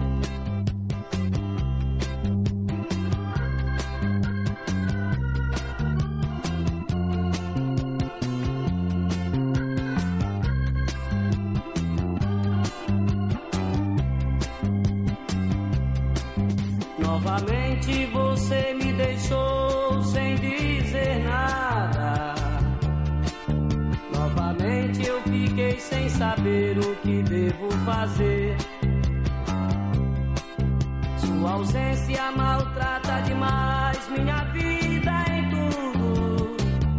Novamente você me deixou sem dizer nada. Novamente eu fiquei sem saber o que devo fazer. Sua ausência maltrata demais minha vida em tudo.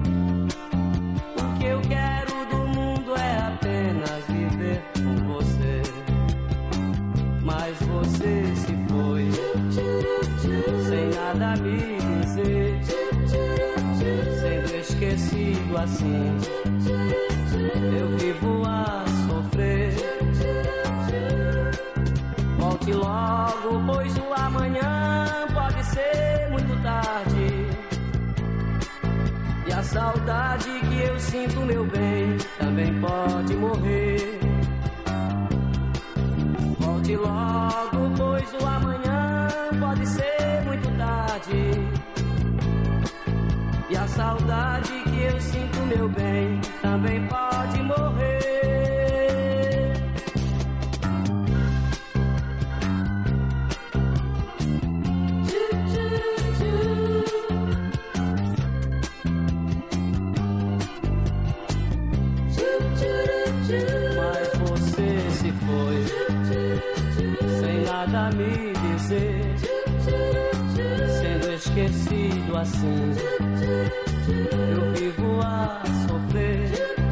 O que eu quero do mundo é apenas viver com você. Mas você se foi sem nada me dizer, sendo esquecido assim, eu vivo a sofrer. Volte logo, pois o amanhã pode ser muito tarde, e a saudade que eu sinto, meu bem, também pode morrer. Volte logo, pois o amanhã pode ser muito tarde, e a saudade que eu sinto, meu bem, também pode morrer. Mas você se foi sem nada me dizer, sendo esquecido assim, eu vivo a sofrer.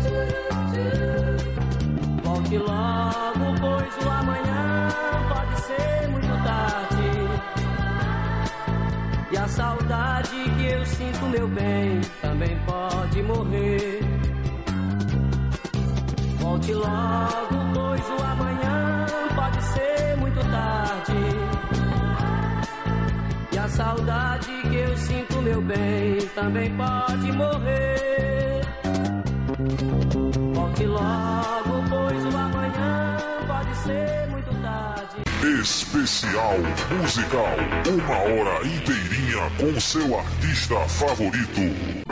Volte logo, pois o amanhã pode ser muito tarde, e a saudade que eu sinto, meu bem, também pode morrer. Volte logo, pois o amanhã pode ser muito tarde, e a saudade que eu sinto, meu bem, também pode morrer. Volte logo, pois o amanhã pode ser muito tarde. Especial musical, 1 hora inteirinha com seu artista favorito.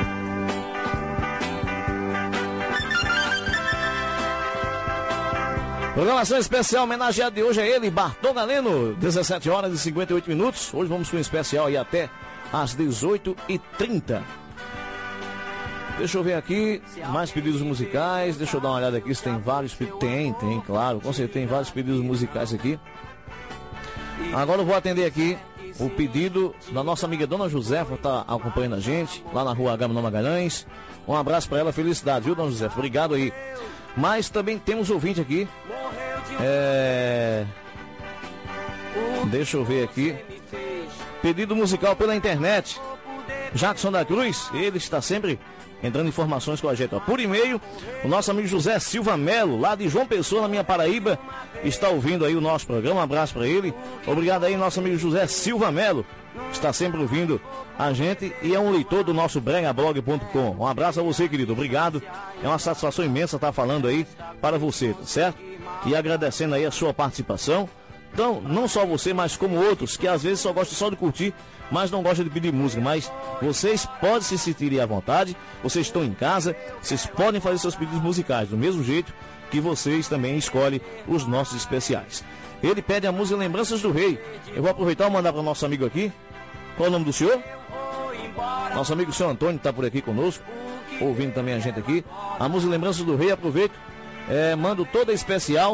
Programação especial homenageada de hoje é ele, Bartô Galeno, 17 horas e 58 minutos. Hoje vamos com um especial aí até às 18h30. Deixa eu ver aqui, mais pedidos musicais. Deixa eu dar uma olhada aqui se tem vários pedidos. Tem, claro, com certeza tem vários pedidos musicais aqui. Agora eu vou atender aqui o pedido da nossa amiga Dona Josefa, tá acompanhando a gente, lá na rua Agamenon Magalhães. Um abraço para ela, felicidade, viu, Dona Josefa? Obrigado aí. Mas também temos ouvinte aqui. Deixa eu ver aqui. Pedido musical pela internet. Jackson da Cruz, ele está sempre entrando informações com a gente. Ó. Por e-mail, o nosso amigo José Silva Melo, lá de João Pessoa, na minha Paraíba, está ouvindo aí o nosso programa. Um abraço para ele. Obrigado aí, nosso amigo José Silva Melo. Está sempre ouvindo a gente e é um leitor do nosso bregablog.com. Um abraço a você, querido. Obrigado. É uma satisfação imensa estar falando aí para você, tá certo? E agradecendo aí a sua participação. Então, não só você, mas como outros, que às vezes só gostam só de curtir, mas não gostam de pedir música. Mas vocês podem se sentir à vontade, vocês estão em casa, vocês podem fazer seus pedidos musicais, do mesmo jeito que vocês também escolhem os nossos especiais. Ele pede a música Lembranças do Rei. Eu vou aproveitar e mandar para o nosso amigo aqui. Qual é o nome do senhor? Nosso amigo senhor Antônio está por aqui conosco, ouvindo também a gente aqui. A música Lembranças do Rei, aproveito, mando toda especial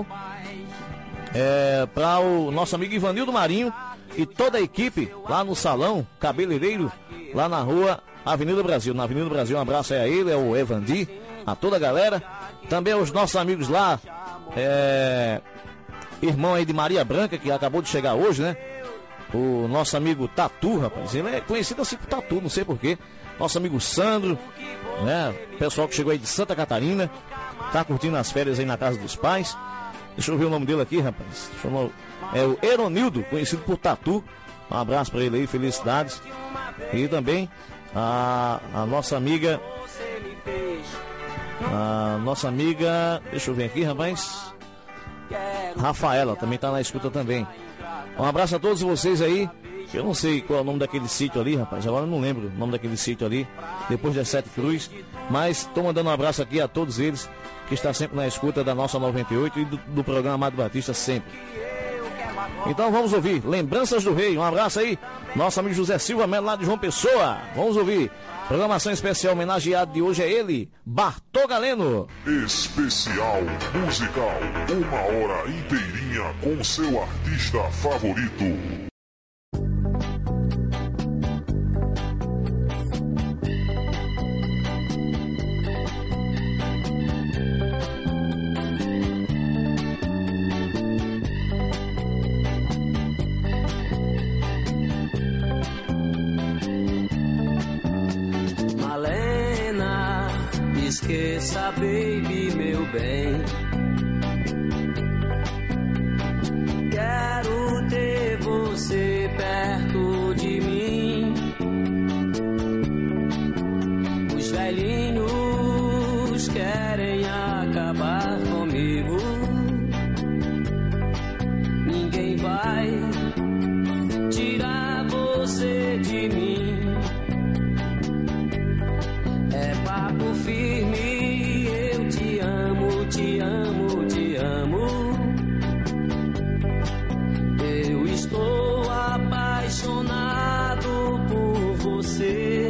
para o nosso amigo Ivanildo Marinho e toda a equipe lá no Salão Cabeleireiro, lá na rua Avenida Brasil. Na Avenida Brasil, um abraço aí a ele, é o Evandi, a toda a galera. Também aos nossos amigos lá, irmão aí de Maria Branca, que acabou de chegar hoje, né? O nosso amigo Tatu, rapaz, ele é conhecido assim por Tatu, não sei porquê. Nosso amigo Sandro, né? Pessoal que chegou aí de Santa Catarina, tá curtindo as férias aí na casa dos pais. Deixa eu ver o nome dele aqui, rapaz. É o Eronildo, conhecido por Tatu. Um abraço pra ele aí, felicidades. E também a nossa amiga. Deixa eu ver aqui, rapaz. Rafaela, também tá na escuta também. Um abraço a todos vocês aí. Eu não sei qual é o nome daquele sítio ali, rapaz. Agora eu não lembro o nome daquele sítio ali, depois das 7 Cruz. Mas estou mandando um abraço aqui a todos eles que está sempre na escuta da nossa 98 e do programa Amado Batista sempre. Então vamos ouvir Lembranças do Rei. Um abraço aí, nosso amigo José Silva Melo, lá de João Pessoa. Vamos ouvir. Programação especial homenageado de hoje é ele, Bartô Galeno. Especial musical, 1 hora inteirinha com seu artista favorito. Esqueça, baby, meu bem. Quero ter você perto de mim. Os velhinhos querem acabar comigo. Ninguém vai tirar você de mim. É papo firme, eu te amo, te amo, te amo. Eu estou apaixonado por você.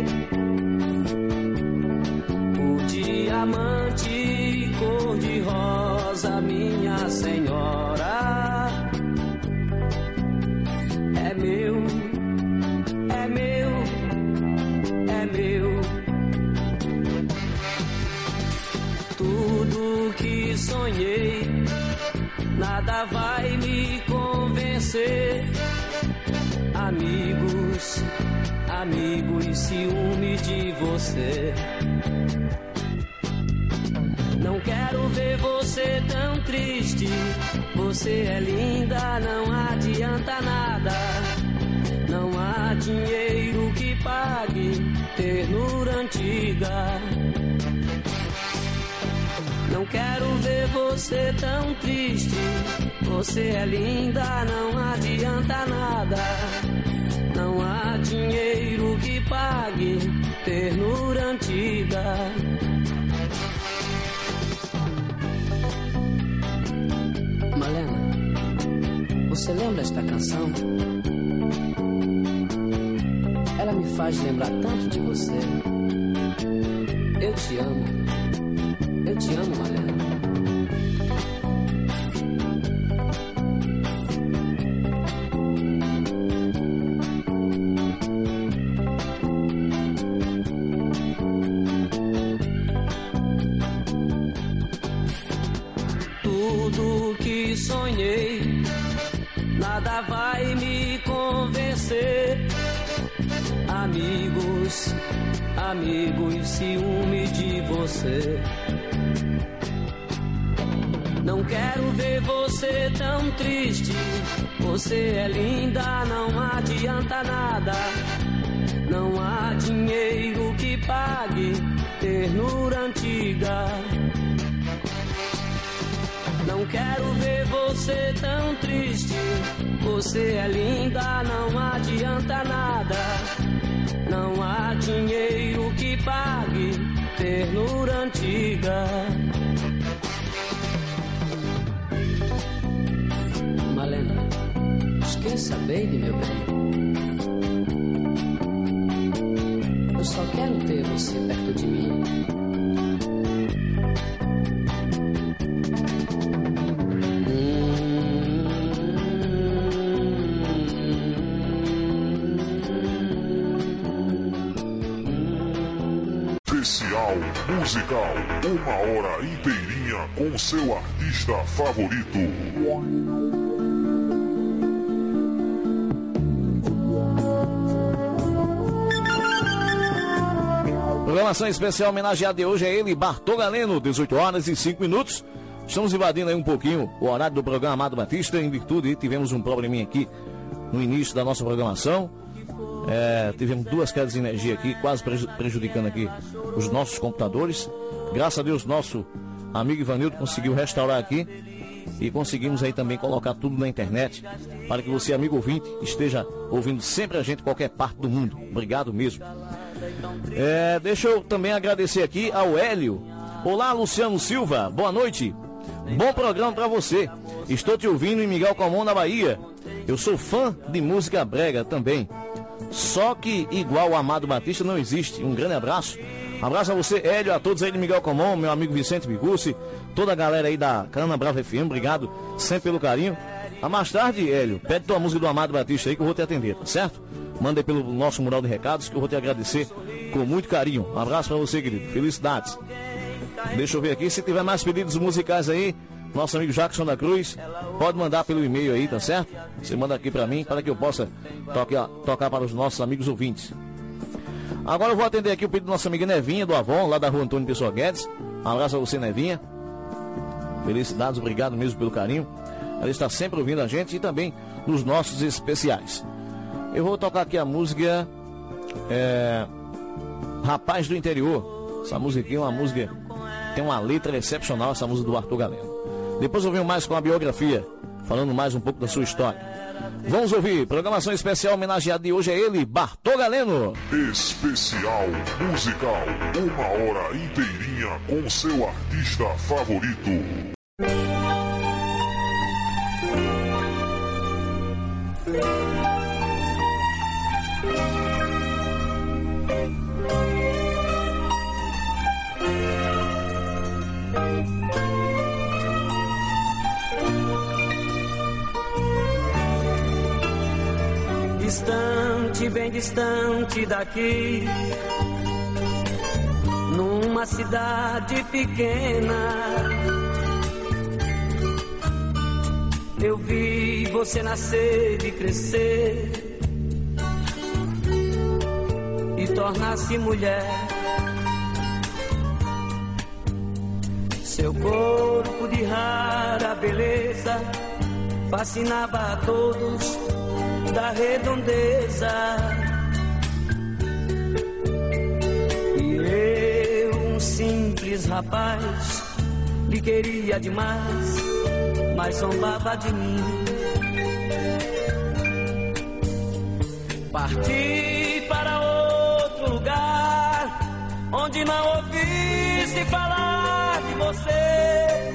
O diamante cor-de-rosa, minha senhora, é meu, é meu, é meu. Tudo que sonhei, nada vai me convencer. Amigos, amigos, ciúme de você. Não quero ver você tão triste. Você é linda, não adianta nada. Não há dinheiro que pague ternura antiga. Não quero ver você tão triste. Você é linda, não adianta nada. Não há dinheiro que pague ternura antiga. Malena, você lembra esta canção? Ela me faz lembrar tanto de você. Eu te amo. Eu te amo, Malena. Tudo que sonhei, nada vai me convencer. Amigos, amigos, ciúme de você. Não quero ver você tão triste. Você é linda, não adianta nada. Não há dinheiro que pague ternura antiga. Não quero ver você tão triste. Você é linda, não adianta nada. Não há dinheiro que pague ternura antiga. Malena, esqueça bem, meu bem. Eu só quero ter você perto de mim. Especial musical, 1 hora inteirinha com seu artista favorito. Programação especial homenageada de hoje é ele, Bartô Galeno, 18 horas e 5 minutos. Estamos invadindo aí um pouquinho o horário do programa Amado Batista, em virtude de tivemos um probleminha aqui no início da nossa programação. Tivemos 2 quedas de energia aqui, quase prejudicando aqui os nossos computadores. Graças a Deus, nosso amigo Ivanildo conseguiu restaurar aqui e conseguimos aí também colocar tudo na internet para que você, amigo ouvinte, esteja ouvindo sempre a gente em qualquer parte do mundo. Obrigado mesmo. Deixa eu também agradecer aqui ao Hélio. Olá, Luciano Silva, boa noite. Bom programa para você. Estou te ouvindo em Miguel Comum, na Bahia. Eu sou fã de música brega também. Só que igual o Amado Batista não existe. Um grande abraço. Abraço a você, Hélio, a todos aí de Miguel Comum, meu amigo Vicente Bigucci, toda a galera aí da Cana Brava FM, obrigado sempre pelo carinho. A mais tarde, Hélio, pede tua música do Amado Batista aí que eu vou te atender, tá certo? Manda aí pelo nosso mural de recados que eu vou te agradecer com muito carinho. Um abraço pra você, querido. Felicidades. Deixa eu ver aqui, se tiver mais pedidos musicais aí, nosso amigo Jackson da Cruz, pode mandar pelo e-mail aí, tá certo? Você manda aqui pra mim, para que eu possa tocar para os nossos amigos ouvintes. Agora eu vou atender aqui o pedido da nossa amiga Nevinha, do Avon, lá da rua Antônio Pessoa Guedes. Um abraço a você, Nevinha. Felicidades, obrigado mesmo pelo carinho. Ela está sempre ouvindo a gente e também nos nossos especiais. Eu vou tocar aqui a música Rapaz do Interior. Essa música aqui é uma música, tem uma letra excepcional, essa música do Bartô Galeno. Depois eu venho mais com a biografia, falando mais um pouco da sua história. Vamos ouvir, programação especial homenageada de hoje é ele, Bartô Galeno. Especial musical, 1 hora inteirinha com seu artista favorito. Distante, bem distante daqui, numa cidade pequena, eu vi você nascer e crescer e tornar-se mulher. Seu corpo de rara beleza fascinava a todos da redondeza. E eu, um simples rapaz, lhe queria demais, mas zombava de mim. Parti para outro lugar, onde não ouvisse falar de você,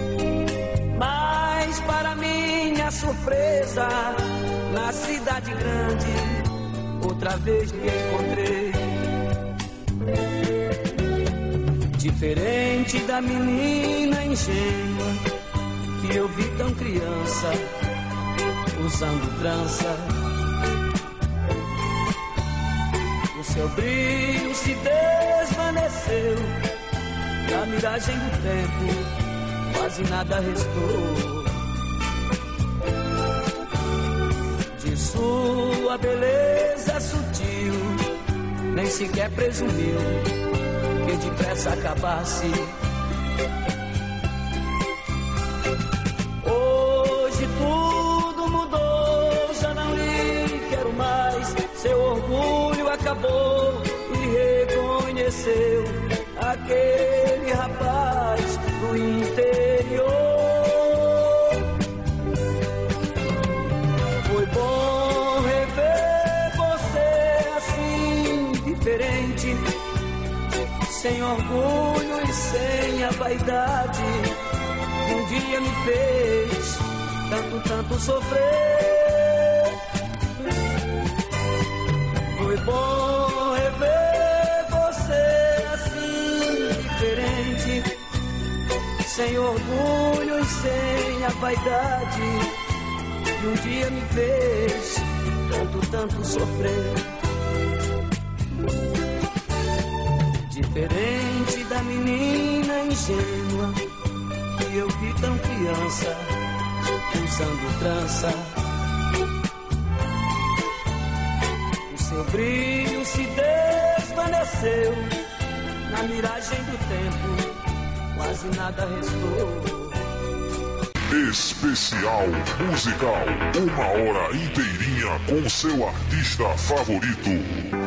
mas para minha surpresa, na cidade grande, outra vez me encontrei. Diferente da menina ingênua que eu vi tão criança, usando trança. O seu brilho se desvaneceu, na miragem do tempo quase nada restou. sua beleza sutil, nem sequer presumiu que depressa acabasse. Hoje tudo mudou, já não lhe quero mais. Seu orgulho acabou e reconheceu aquele rapaz do interior. Foi bom rever você assim, diferente, sem orgulho e sem a vaidade que um dia me fez tanto sofrer. Foi bom rever você assim, diferente, sem orgulho e sem a vaidade que um dia me fez tanto sofrer. Diferente da menina ingênua que eu vi tão criança, usando trança. O seu brilho se desvaneceu na miragem do tempo, quase nada restou. Especial musical, 1 hora inteirinha com seu artista favorito.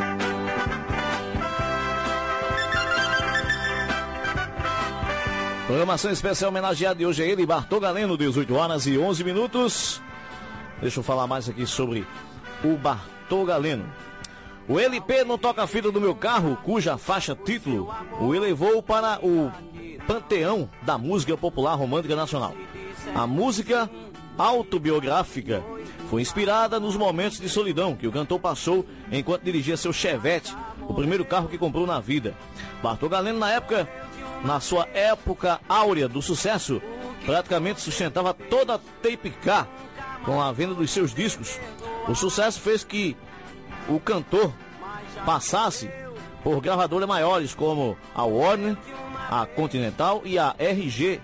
Programação especial homenageada de hoje é ele, Bartô Galeno, 18 horas e 11 minutos. Deixa eu falar mais aqui sobre o Bartô Galeno. O LP no toca-fita do meu carro, cuja faixa título o elevou para o panteão da música popular romântica nacional. A música autobiográfica foi inspirada nos momentos de solidão que o cantor passou enquanto dirigia seu Chevette, o primeiro carro que comprou na vida. Bartô Galeno, na sua época áurea do sucesso, praticamente sustentava toda a Tape Car com a venda dos seus discos. O sucesso fez que o cantor passasse por gravadoras maiores como a Warner, a Continental e a RGE.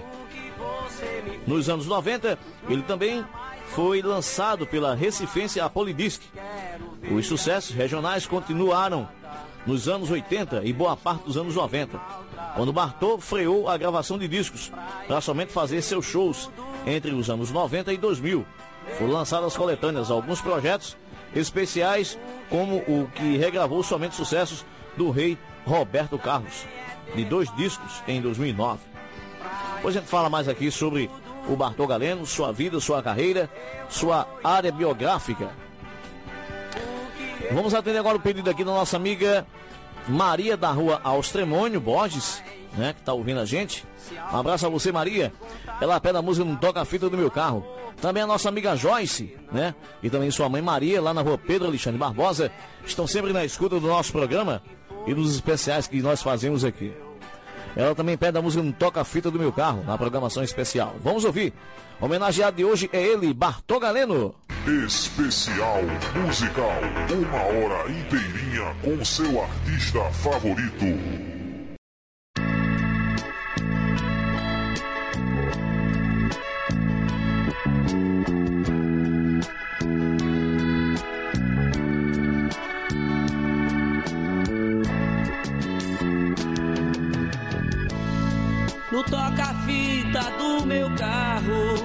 Nos anos 90, ele também foi lançado pela recifense Polydisc. Os sucessos regionais continuaram nos anos 80 e boa parte dos anos 90, quando Bartô freou a gravação de discos para somente fazer seus shows entre os anos 90 e 2000. Foram lançadas coletâneas, alguns projetos especiais, como o que regravou somente sucessos do rei Roberto Carlos, de 2 discos em 2009. Depois a gente fala mais aqui sobre o Bartô Galeno, sua vida, sua carreira, sua área biográfica. Vamos atender agora o pedido aqui da nossa amiga Maria da Rua Austremônio Borges, né, que está ouvindo a gente. Um abraço a você, Maria. Ela pede a música no toca-fita do meu carro. Também a nossa amiga Joyce, né, e também sua mãe Maria, lá na Rua Pedro Alexandre Barbosa, estão sempre na escuta do nosso programa e dos especiais que nós fazemos aqui. Ela também pede a música no toca-fita do meu carro, na programação especial. Vamos ouvir. O homenageado de hoje é ele, Bartô Galeno. Especial musical, 1 hora inteirinha com seu artista favorito. No toca-fita do meu carro,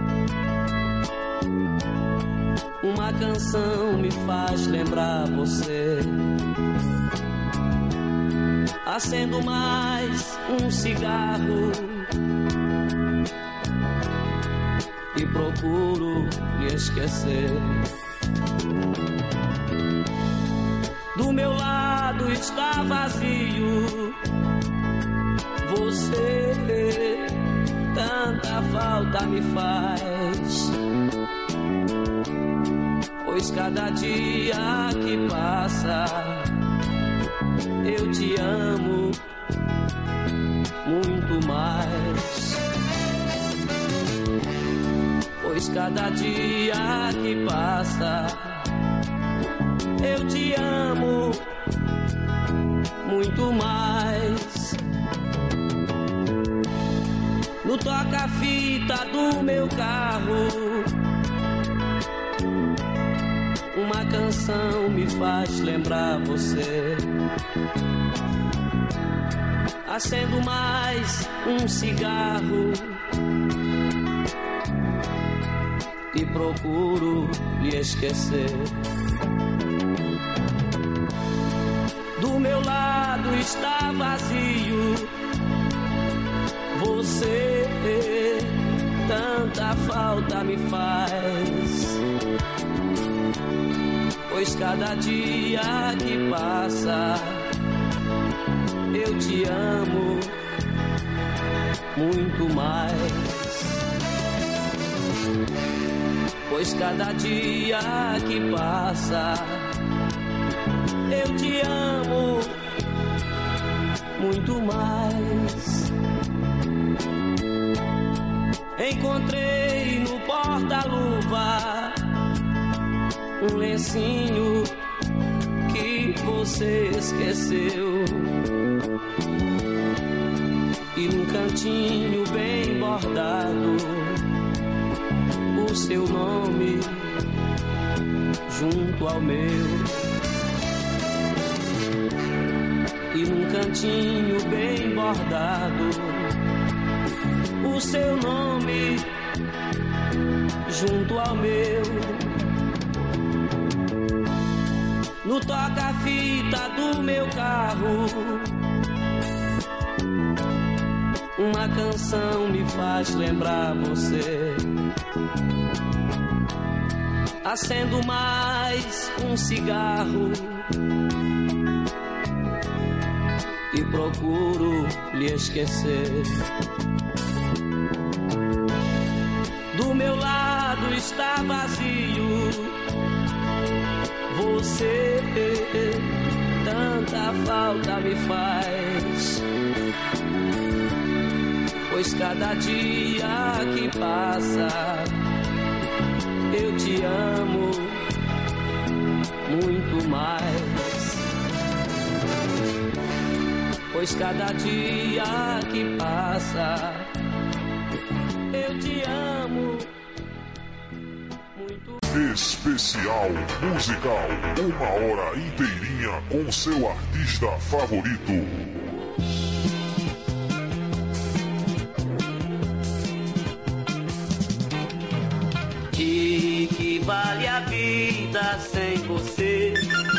uma canção me faz lembrar você. Acendo mais um cigarro e procuro me esquecer. Do meu lado está vazio, você tanta falta me faz, pois cada dia que passa eu te amo muito mais, pois cada dia que passa eu te amo muito mais. No toca-fita do meu carro, canção me faz lembrar você. Acendo mais um cigarro e procuro lhe esquecer. Do meu lado está vazio, você tanta falta me faz, pois cada dia que passa eu te amo muito mais. Pois cada dia que passa eu te amo muito mais. Encontrei no porta-luva um lencinho que você esqueceu, e num cantinho bem bordado o seu nome junto ao meu. E num cantinho bem bordado o seu nome junto ao meu. No toca-fita do meu carro uma canção me faz lembrar você. Acendo mais um cigarro e procuro lhe esquecer. Do meu lado está vazio, você tanta falta me faz, pois cada dia que passa eu te amo muito mais. Pois cada dia que passa eu te amo muito. Especial musical, 1 hora inteirinha com seu artista favorito. De que vale a vida sem você?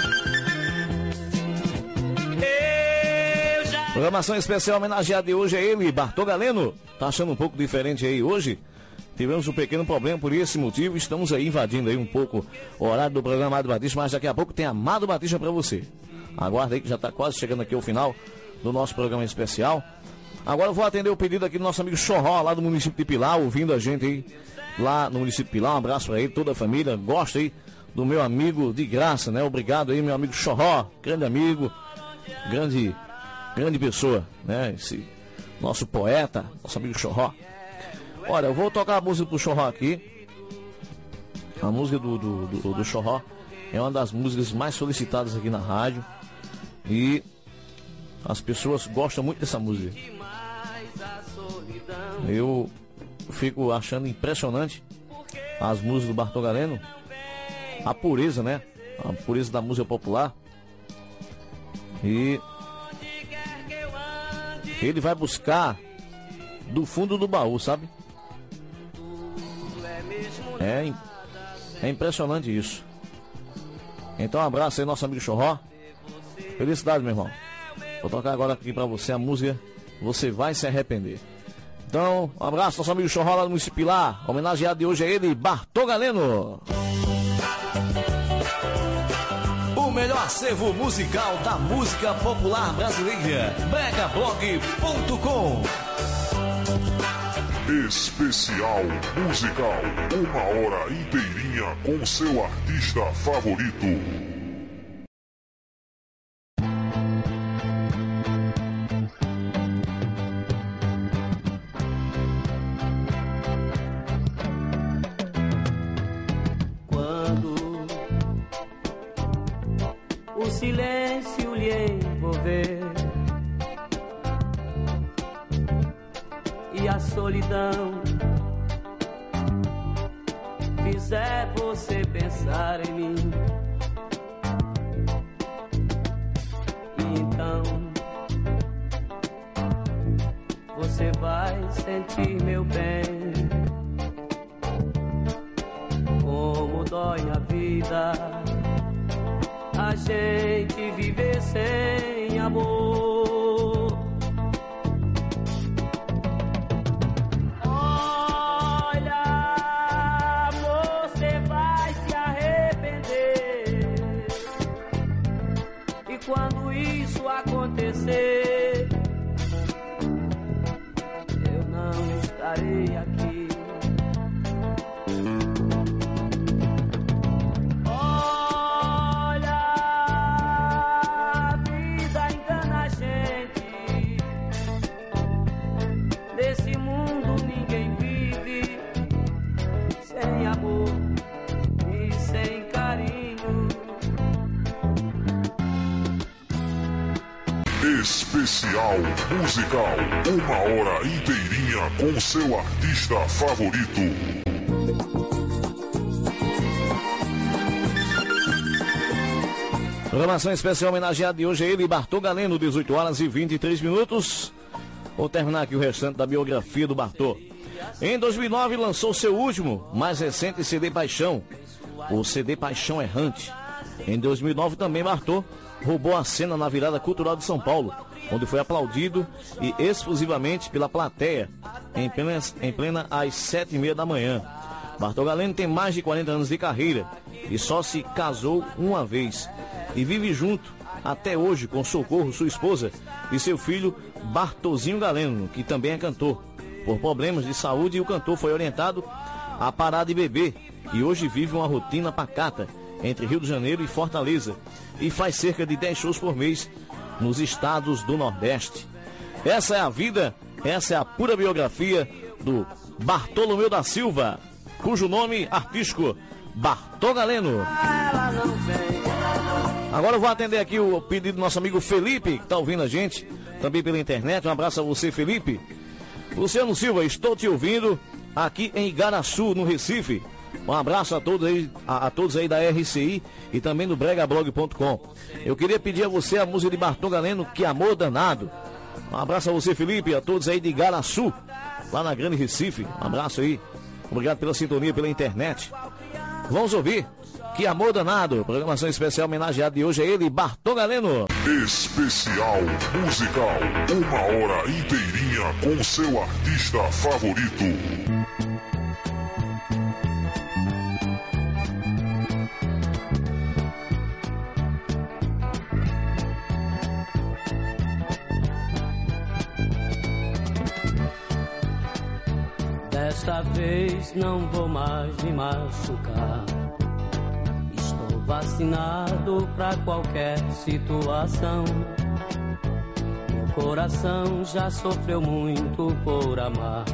Programação especial homenageada de hoje é ele, Bartô Galeno. Tá achando um pouco diferente aí hoje? Tivemos um pequeno problema, por esse motivo estamos aí invadindo aí um pouco o horário do programa Amado Batista, mas daqui a pouco tem Amado Batista pra você. Aguarda aí que já tá quase chegando aqui ao final do nosso programa especial. Agora eu vou atender o pedido aqui do nosso amigo Chorró, lá do município de Pilar, ouvindo a gente aí lá no município de Pilar. Um abraço pra ele, toda a família. Gosta aí do meu amigo de graça, né? Obrigado aí, meu amigo Chorró, grande amigo, grande pessoa, né? Esse nosso poeta, nosso amigo Chorró. Olha, eu vou tocar a música pro Chorró aqui. A música do Chorró é uma das músicas mais solicitadas aqui na rádio. E as pessoas gostam muito dessa música. Eu fico achando impressionante as músicas do Bartô Galeno. A pureza, né? A pureza da música popular. E ele vai buscar do fundo do baú, sabe? É impressionante isso. Então um abraço aí, nosso amigo Chorró. Felicidade, meu irmão. Vou tocar agora aqui pra você a música Você Vai Se Arrepender. Então, um abraço, nosso amigo Chorró lá do município Pilar. Homenageado de hoje é ele, Bartô Galeno. O melhor acervo musical da música popular brasileira. Bregablog.com. Especial musical, 1 hora inteirinha com seu artista favorito. Quando o silêncio lhe envolver e a solidão fizer você pensar em mim, sentir meu bem. Como dói a vida, a gente viver sem amor. Olha, você vai se arrepender. E quando isso acontecer, eu não estarei aqui. Especial musical, 1 hora inteirinha com seu artista favorito. Programação especial homenageada de hoje é ele, Bartô Galeno, 18 horas e 23 minutos. Vou terminar aqui o restante da biografia do Bartô. Em 2009 lançou seu último, mais recente CD Paixão, o CD Paixão Errante. Em 2009 também Bartô roubou a cena na virada cultural de São Paulo, onde foi aplaudido e exclusivamente pela plateia, em plena às 7h30 da manhã. Bartô Galeno tem mais de 40 anos de carreira e só se casou uma vez. E vive junto, até hoje, com Socorro, sua esposa, e seu filho Bartozinho Galeno, que também é cantor. Por problemas de saúde, o cantor foi orientado a parar de beber e hoje vive uma rotina pacata entre Rio de Janeiro e Fortaleza, e faz cerca de 10 shows por mês nos estados do Nordeste. Essa é a vida, essa é a pura biografia do Bartolomeu da Silva, cujo nome artístico, Bartô Galeno. Agora eu vou atender aqui o pedido do nosso amigo Felipe, que está ouvindo a gente, também pela internet. Um abraço a você, Felipe. Luciano Silva, estou te ouvindo aqui em Igaraçu, no Recife. Um abraço a todos aí da RCI e também do bregablog.com. Eu queria pedir a você a música de Bartô Galeno, Que Amor Danado. Um abraço a você, Felipe, a todos aí de Igaraçu, lá na Grande Recife. Um abraço aí. Obrigado pela sintonia, pela internet. Vamos ouvir Que Amor Danado. Programação especial homenageada de hoje é ele, Bartô Galeno. Especial musical, 1 hora inteirinha com seu artista favorito. Desta vez não vou mais me machucar. Estou vacinado pra qualquer situação. Meu coração já sofreu muito por amar.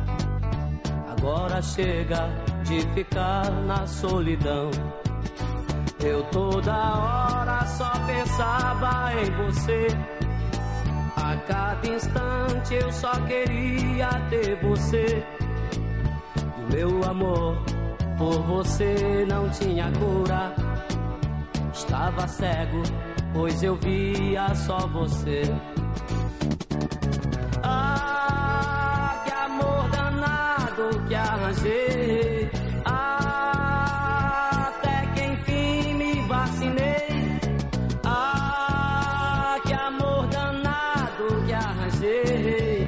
Agora chega de ficar na solidão. Eu toda hora só pensava em você. A cada instante eu só queria ter você. Meu amor por você não tinha cura. Estava cego, pois eu via só você. Ah, que amor danado que arranjei. Ah, até que enfim me vacinei. Ah, que amor danado que arranjei.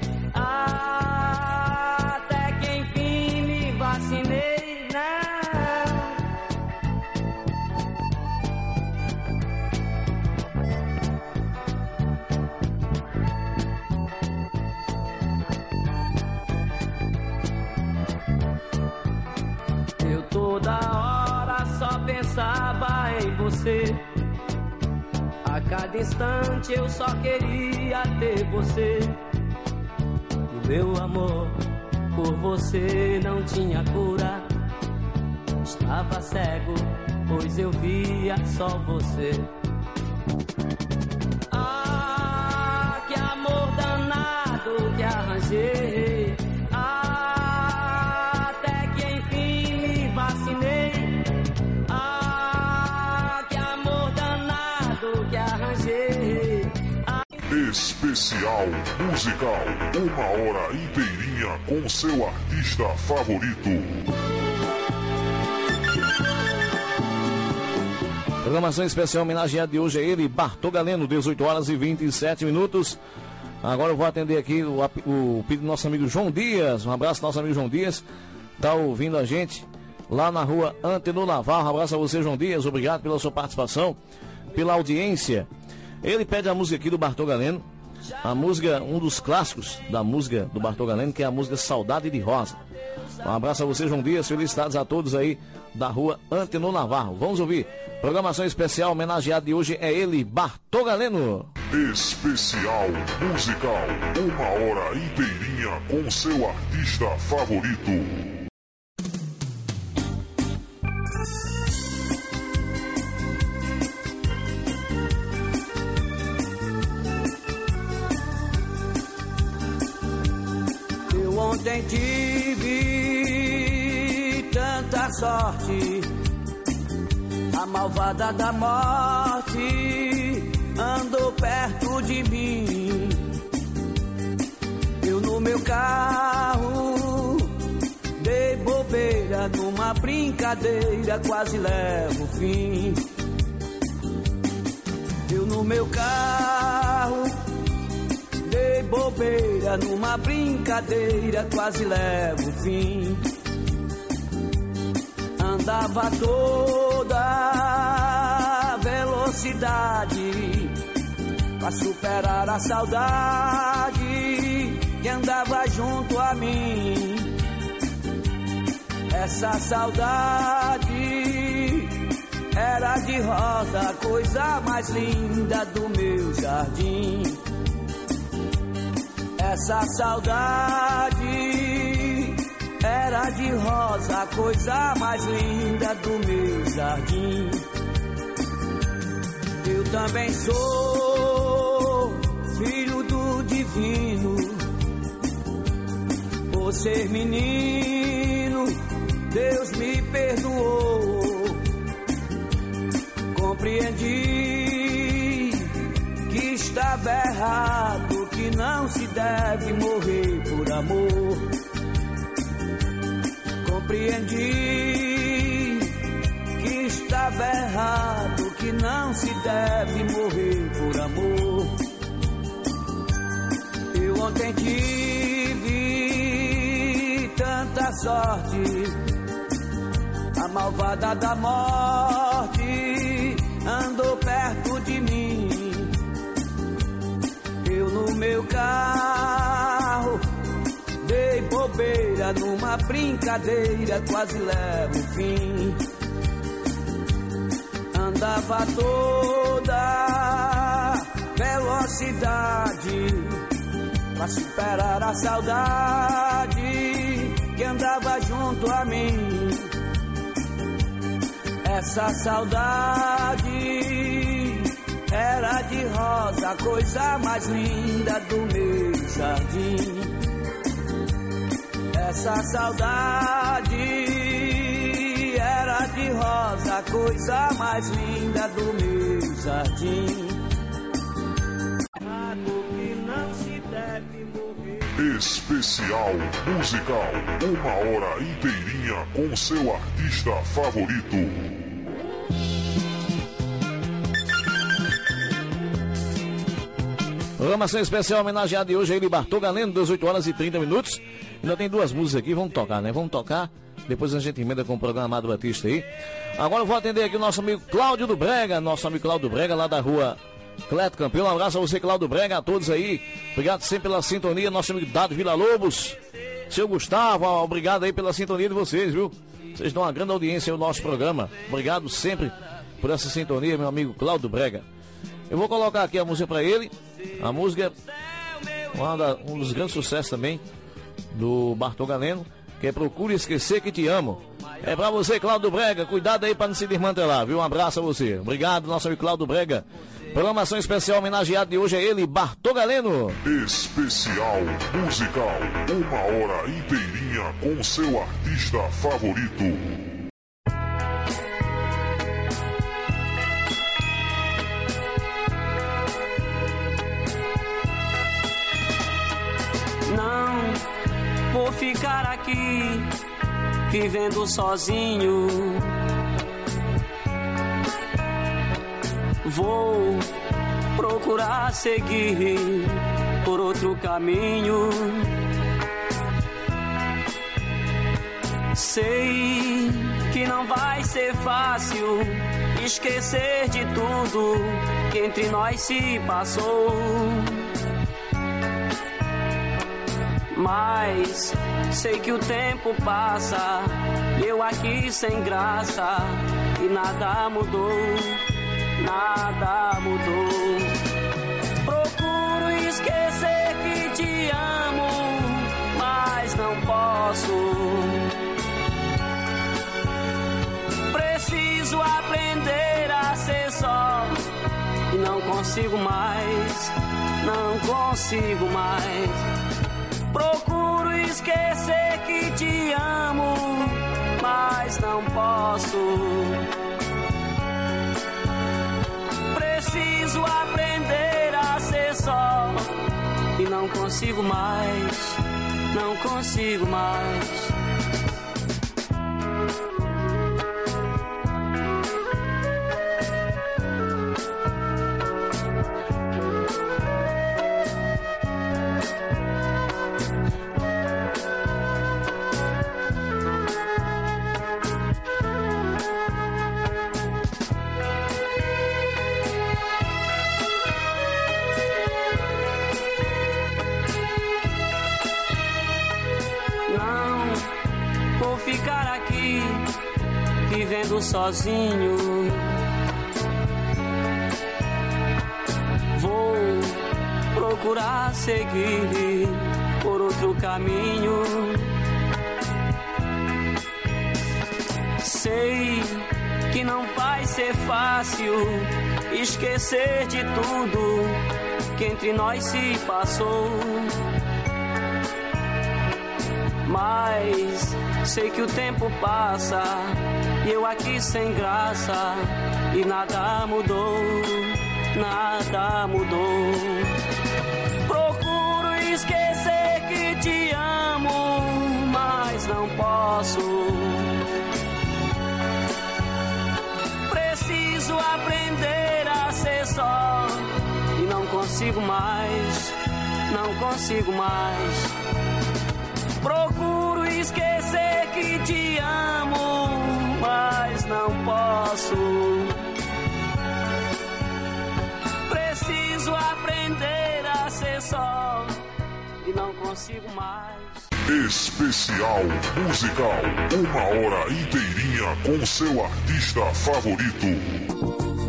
Vacinei, não. Eu toda hora só pensava em você. A cada instante eu só queria ter você. O meu amor por você não tinha cura. Estava cego, pois eu via só você. Ah, que amor danado que arranjei. Ah, até que enfim me vacinei. Ah, que amor danado que arranjei. Especial musical, 1 hora inteirinha com seu artista favorito. Programação especial homenageada de hoje é ele, Bartô Galeno, 18 horas e 27 minutos. Agora eu vou atender aqui o pedido do nosso amigo João Dias. Um abraço ao nosso amigo João Dias, tá ouvindo a gente lá na rua Antenor Navarro. Um abraço a você, João Dias, obrigado pela sua participação, pela audiência. Ele pede a música aqui do Bartô Galeno, a música, um dos clássicos da música do Bartô Galeno, que é a música Saudade de Rosa. Um abraço a você, João Dias, felicidades a todos aí da rua Antenor Navarro. Vamos ouvir, programação especial homenageada de hoje é ele, Bartô Galeno. Especial musical, 1 hora inteirinha com seu artista favorito. Ontem tive tanta sorte, a malvada da morte andou perto de mim. Eu no meu carro dei bobeira, numa brincadeira quase levo o fim. Eu no meu carro dei bobeira, numa brincadeira quase levo o fim. Andava toda velocidade pra superar a saudade que andava junto a mim. Essa saudade era de rosa, a coisa mais linda do meu jardim. Essa saudade era de rosa, a coisa mais linda do meu jardim. Eu também sou filho do divino, por ser menino, Deus me perdoou. Compreendi que estava errado, que não se deve morrer por amor. Compreendi que estava errado, que não se deve morrer por amor. Eu ontem tive tanta sorte, a malvada da morte andou perto de mim. Eu no meu carro dei bobeira, numa brincadeira quase levo o fim. Andava toda velocidade pra superar a saudade que andava junto a mim. Essa saudade era de rosa, a coisa mais linda do meu jardim. Essa saudade era de rosa, a coisa mais linda do meu jardim. Que não se deve morrer. Especial musical, 1 hora inteirinha com seu artista favorito. Programação especial homenageada de hoje a ele, Bartô Galeno, 18 horas e 30 minutos. Ainda tem 2 músicas aqui, vamos tocar, né? Vamos tocar, depois a gente emenda com o programa Amado Batista aí. Agora eu vou atender aqui o nosso amigo Cláudio do Brega, lá da rua Cleto Campeão. Um abraço a você, Cláudio do Brega, a todos aí. Obrigado sempre pela sintonia, nosso amigo Dado Vila Lobos. Seu Gustavo, obrigado aí pela sintonia de vocês, viu? Vocês dão uma grande audiência ao nosso programa. Obrigado sempre por essa sintonia, meu amigo Cláudio do Brega. Eu vou colocar aqui a música pra ele. A música, um dos grandes sucessos também do Bartô Galeno, que é Procure Esquecer Que Te Amo. É pra você, Cláudio Brega, cuidado aí pra não se desmantelar, viu? Um abraço a você. Obrigado, nosso amigo Cláudio Brega. Programação especial homenageada de hoje é ele, Bartô Galeno. Especial musical, 1 hora inteirinha com seu artista favorito. ficar aqui, vivendo sozinho. Vou procurar seguir por outro caminho. Sei que não vai ser fácil esquecer de tudo que entre nós se passou. Mas sei que o tempo passa e eu aqui sem graça e nada mudou, nada mudou. Procuro esquecer que te amo, mas não posso. Preciso aprender a ser só e não consigo mais, não consigo mais. Procuro esquecer que te amo, mas não posso. Preciso aprender a ser só e não consigo mais, não consigo mais. Vivendo sozinho, vou procurar seguir por outro caminho. Sei que não vai ser fácil esquecer de tudo que entre nós se passou. Mas sei que o tempo passa e eu aqui sem graça e nada mudou, nada mudou. Procuro esquecer que te amo, mas não posso. Preciso aprender a ser só e não consigo mais, não consigo mais. Procuro esquecer que te amo, mas não posso. Preciso aprender a ser só e não consigo mais. Especial musical, 1 hora inteirinha com seu artista favorito.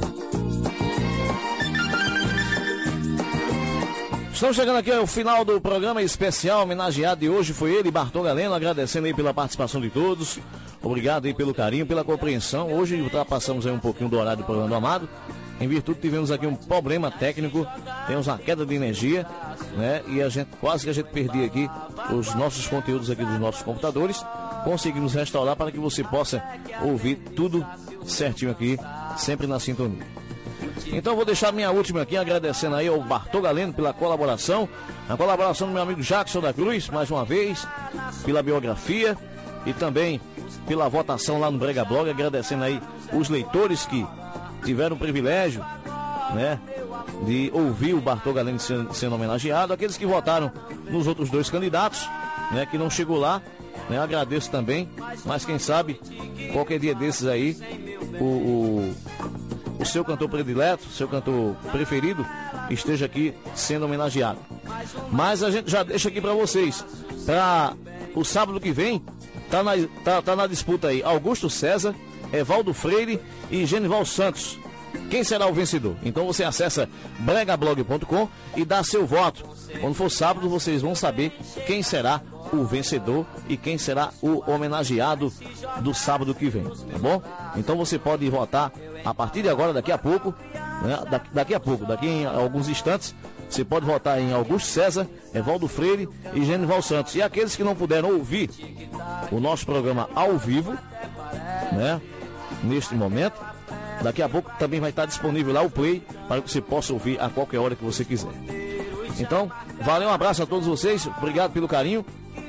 Estamos chegando aqui ao final do programa especial. Homenageado de hoje foi ele, Bartol Galeno, agradecendo aí pela participação de todos. Obrigado aí pelo carinho, pela compreensão. Hoje ultrapassamos aí um pouquinho do horário do programa do Amado. Em virtude tivemos aqui um problema técnico, temos uma queda de energia, né? E quase que a gente perdia aqui os nossos conteúdos aqui dos nossos computadores. Conseguimos restaurar para que você possa ouvir tudo certinho aqui, sempre na sintonia. Então vou deixar minha última aqui, agradecendo aí ao Bartol Galeno pela colaboração, a colaboração do meu amigo Jackson da Cruz, mais uma vez, pela biografia e também pela votação lá no Brega Blog, agradecendo aí os leitores que tiveram o privilégio, né, de ouvir o Bartol Galeno sendo homenageado, aqueles que votaram nos outros dois candidatos, né, que não chegou lá, né, agradeço também, mas quem sabe, qualquer dia desses aí, o seu cantor predileto, seu cantor preferido, esteja aqui sendo homenageado. Mas a gente já deixa aqui para vocês, para o sábado que vem, tá na disputa aí, Augusto César, Evaldo Freire e Genival Santos. Quem será o vencedor? Então você acessa bregablog.com e dá seu voto. Quando for sábado, vocês vão saber quem será o vencedor e quem será o homenageado do sábado que vem, tá bom? Então você pode votar a partir de agora, daqui a pouco, né? Daqui em alguns instantes, você pode votar em Augusto César, Evaldo Freire e Genival Santos. E aqueles que não puderam ouvir o nosso programa ao vivo, né, neste momento, daqui a pouco também vai estar disponível lá o Play, para que você possa ouvir a qualquer hora que você quiser. Então, valeu, um abraço a todos vocês, obrigado pelo carinho.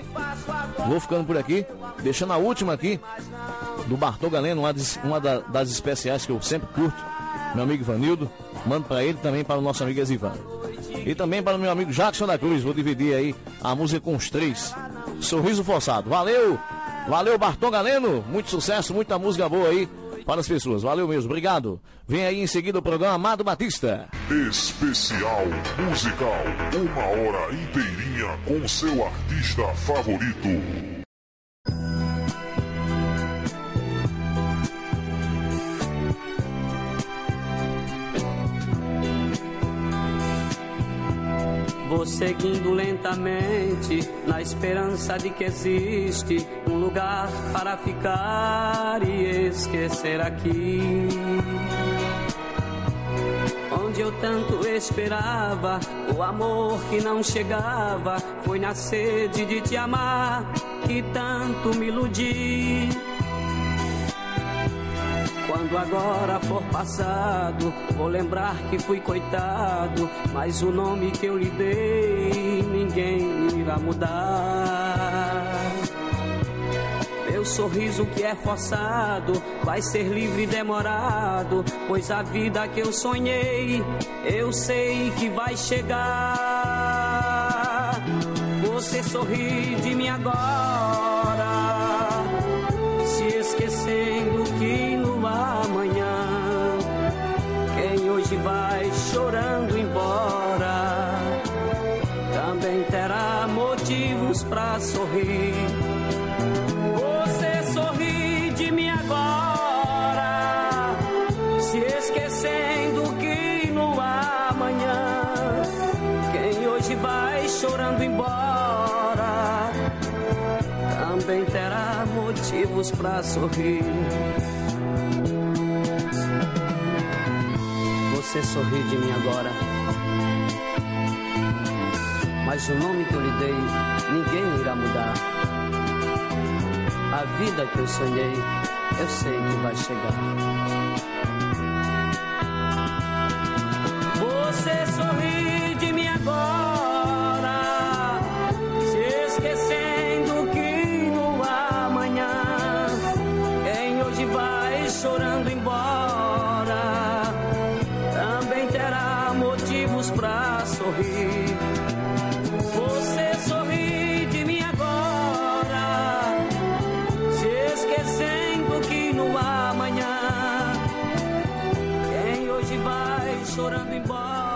Vou ficando por aqui, deixando a última aqui do Bartol Galeno, uma das especiais que eu sempre curto, meu amigo Ivanildo. Mando para ele, também para o nosso amigo Ezivan. E também para o meu amigo Jackson da Cruz. Vou dividir aí a música com os três. Sorriso Forçado. Valeu! Valeu, Bartol Galeno. Muito sucesso, muita música boa aí para as pessoas. Valeu mesmo, obrigado. Vem aí em seguida o programa Amado Batista. Especial musical. 1 hora inteirinha com seu artista favorito. Vou seguindo lentamente, na esperança de que existe um lugar para ficar e esquecer aqui. Onde eu tanto esperava, o amor que não chegava, foi na sede de te amar, que tanto me iludi. Quando agora for passado, vou lembrar que fui coitado, mas o nome que eu lhe dei, ninguém irá mudar. Meu sorriso que é forçado, vai ser livre e demorado, pois a vida que eu sonhei, eu sei que vai chegar. Você sorri de mim agora, se esquecendo que no amanhã, quem hoje vai chorando embora, também terá motivos pra sorrir. Você sorri de mim agora, se esquecendo que no amanhã, quem hoje vai chorando embora, também terá motivos pra sorrir. Você sorri de mim agora, mas o nome que eu lhe dei, ninguém irá mudar. A vida que eu sonhei, eu sei que vai chegar. Você sorri de mim agora, se esquecendo que no amanhã, quem hoje vai chorando embora, também terá motivos pra sorrir. Você sorri de mim agora, se esquecendo que no amanhã, quem hoje vai chorando embora,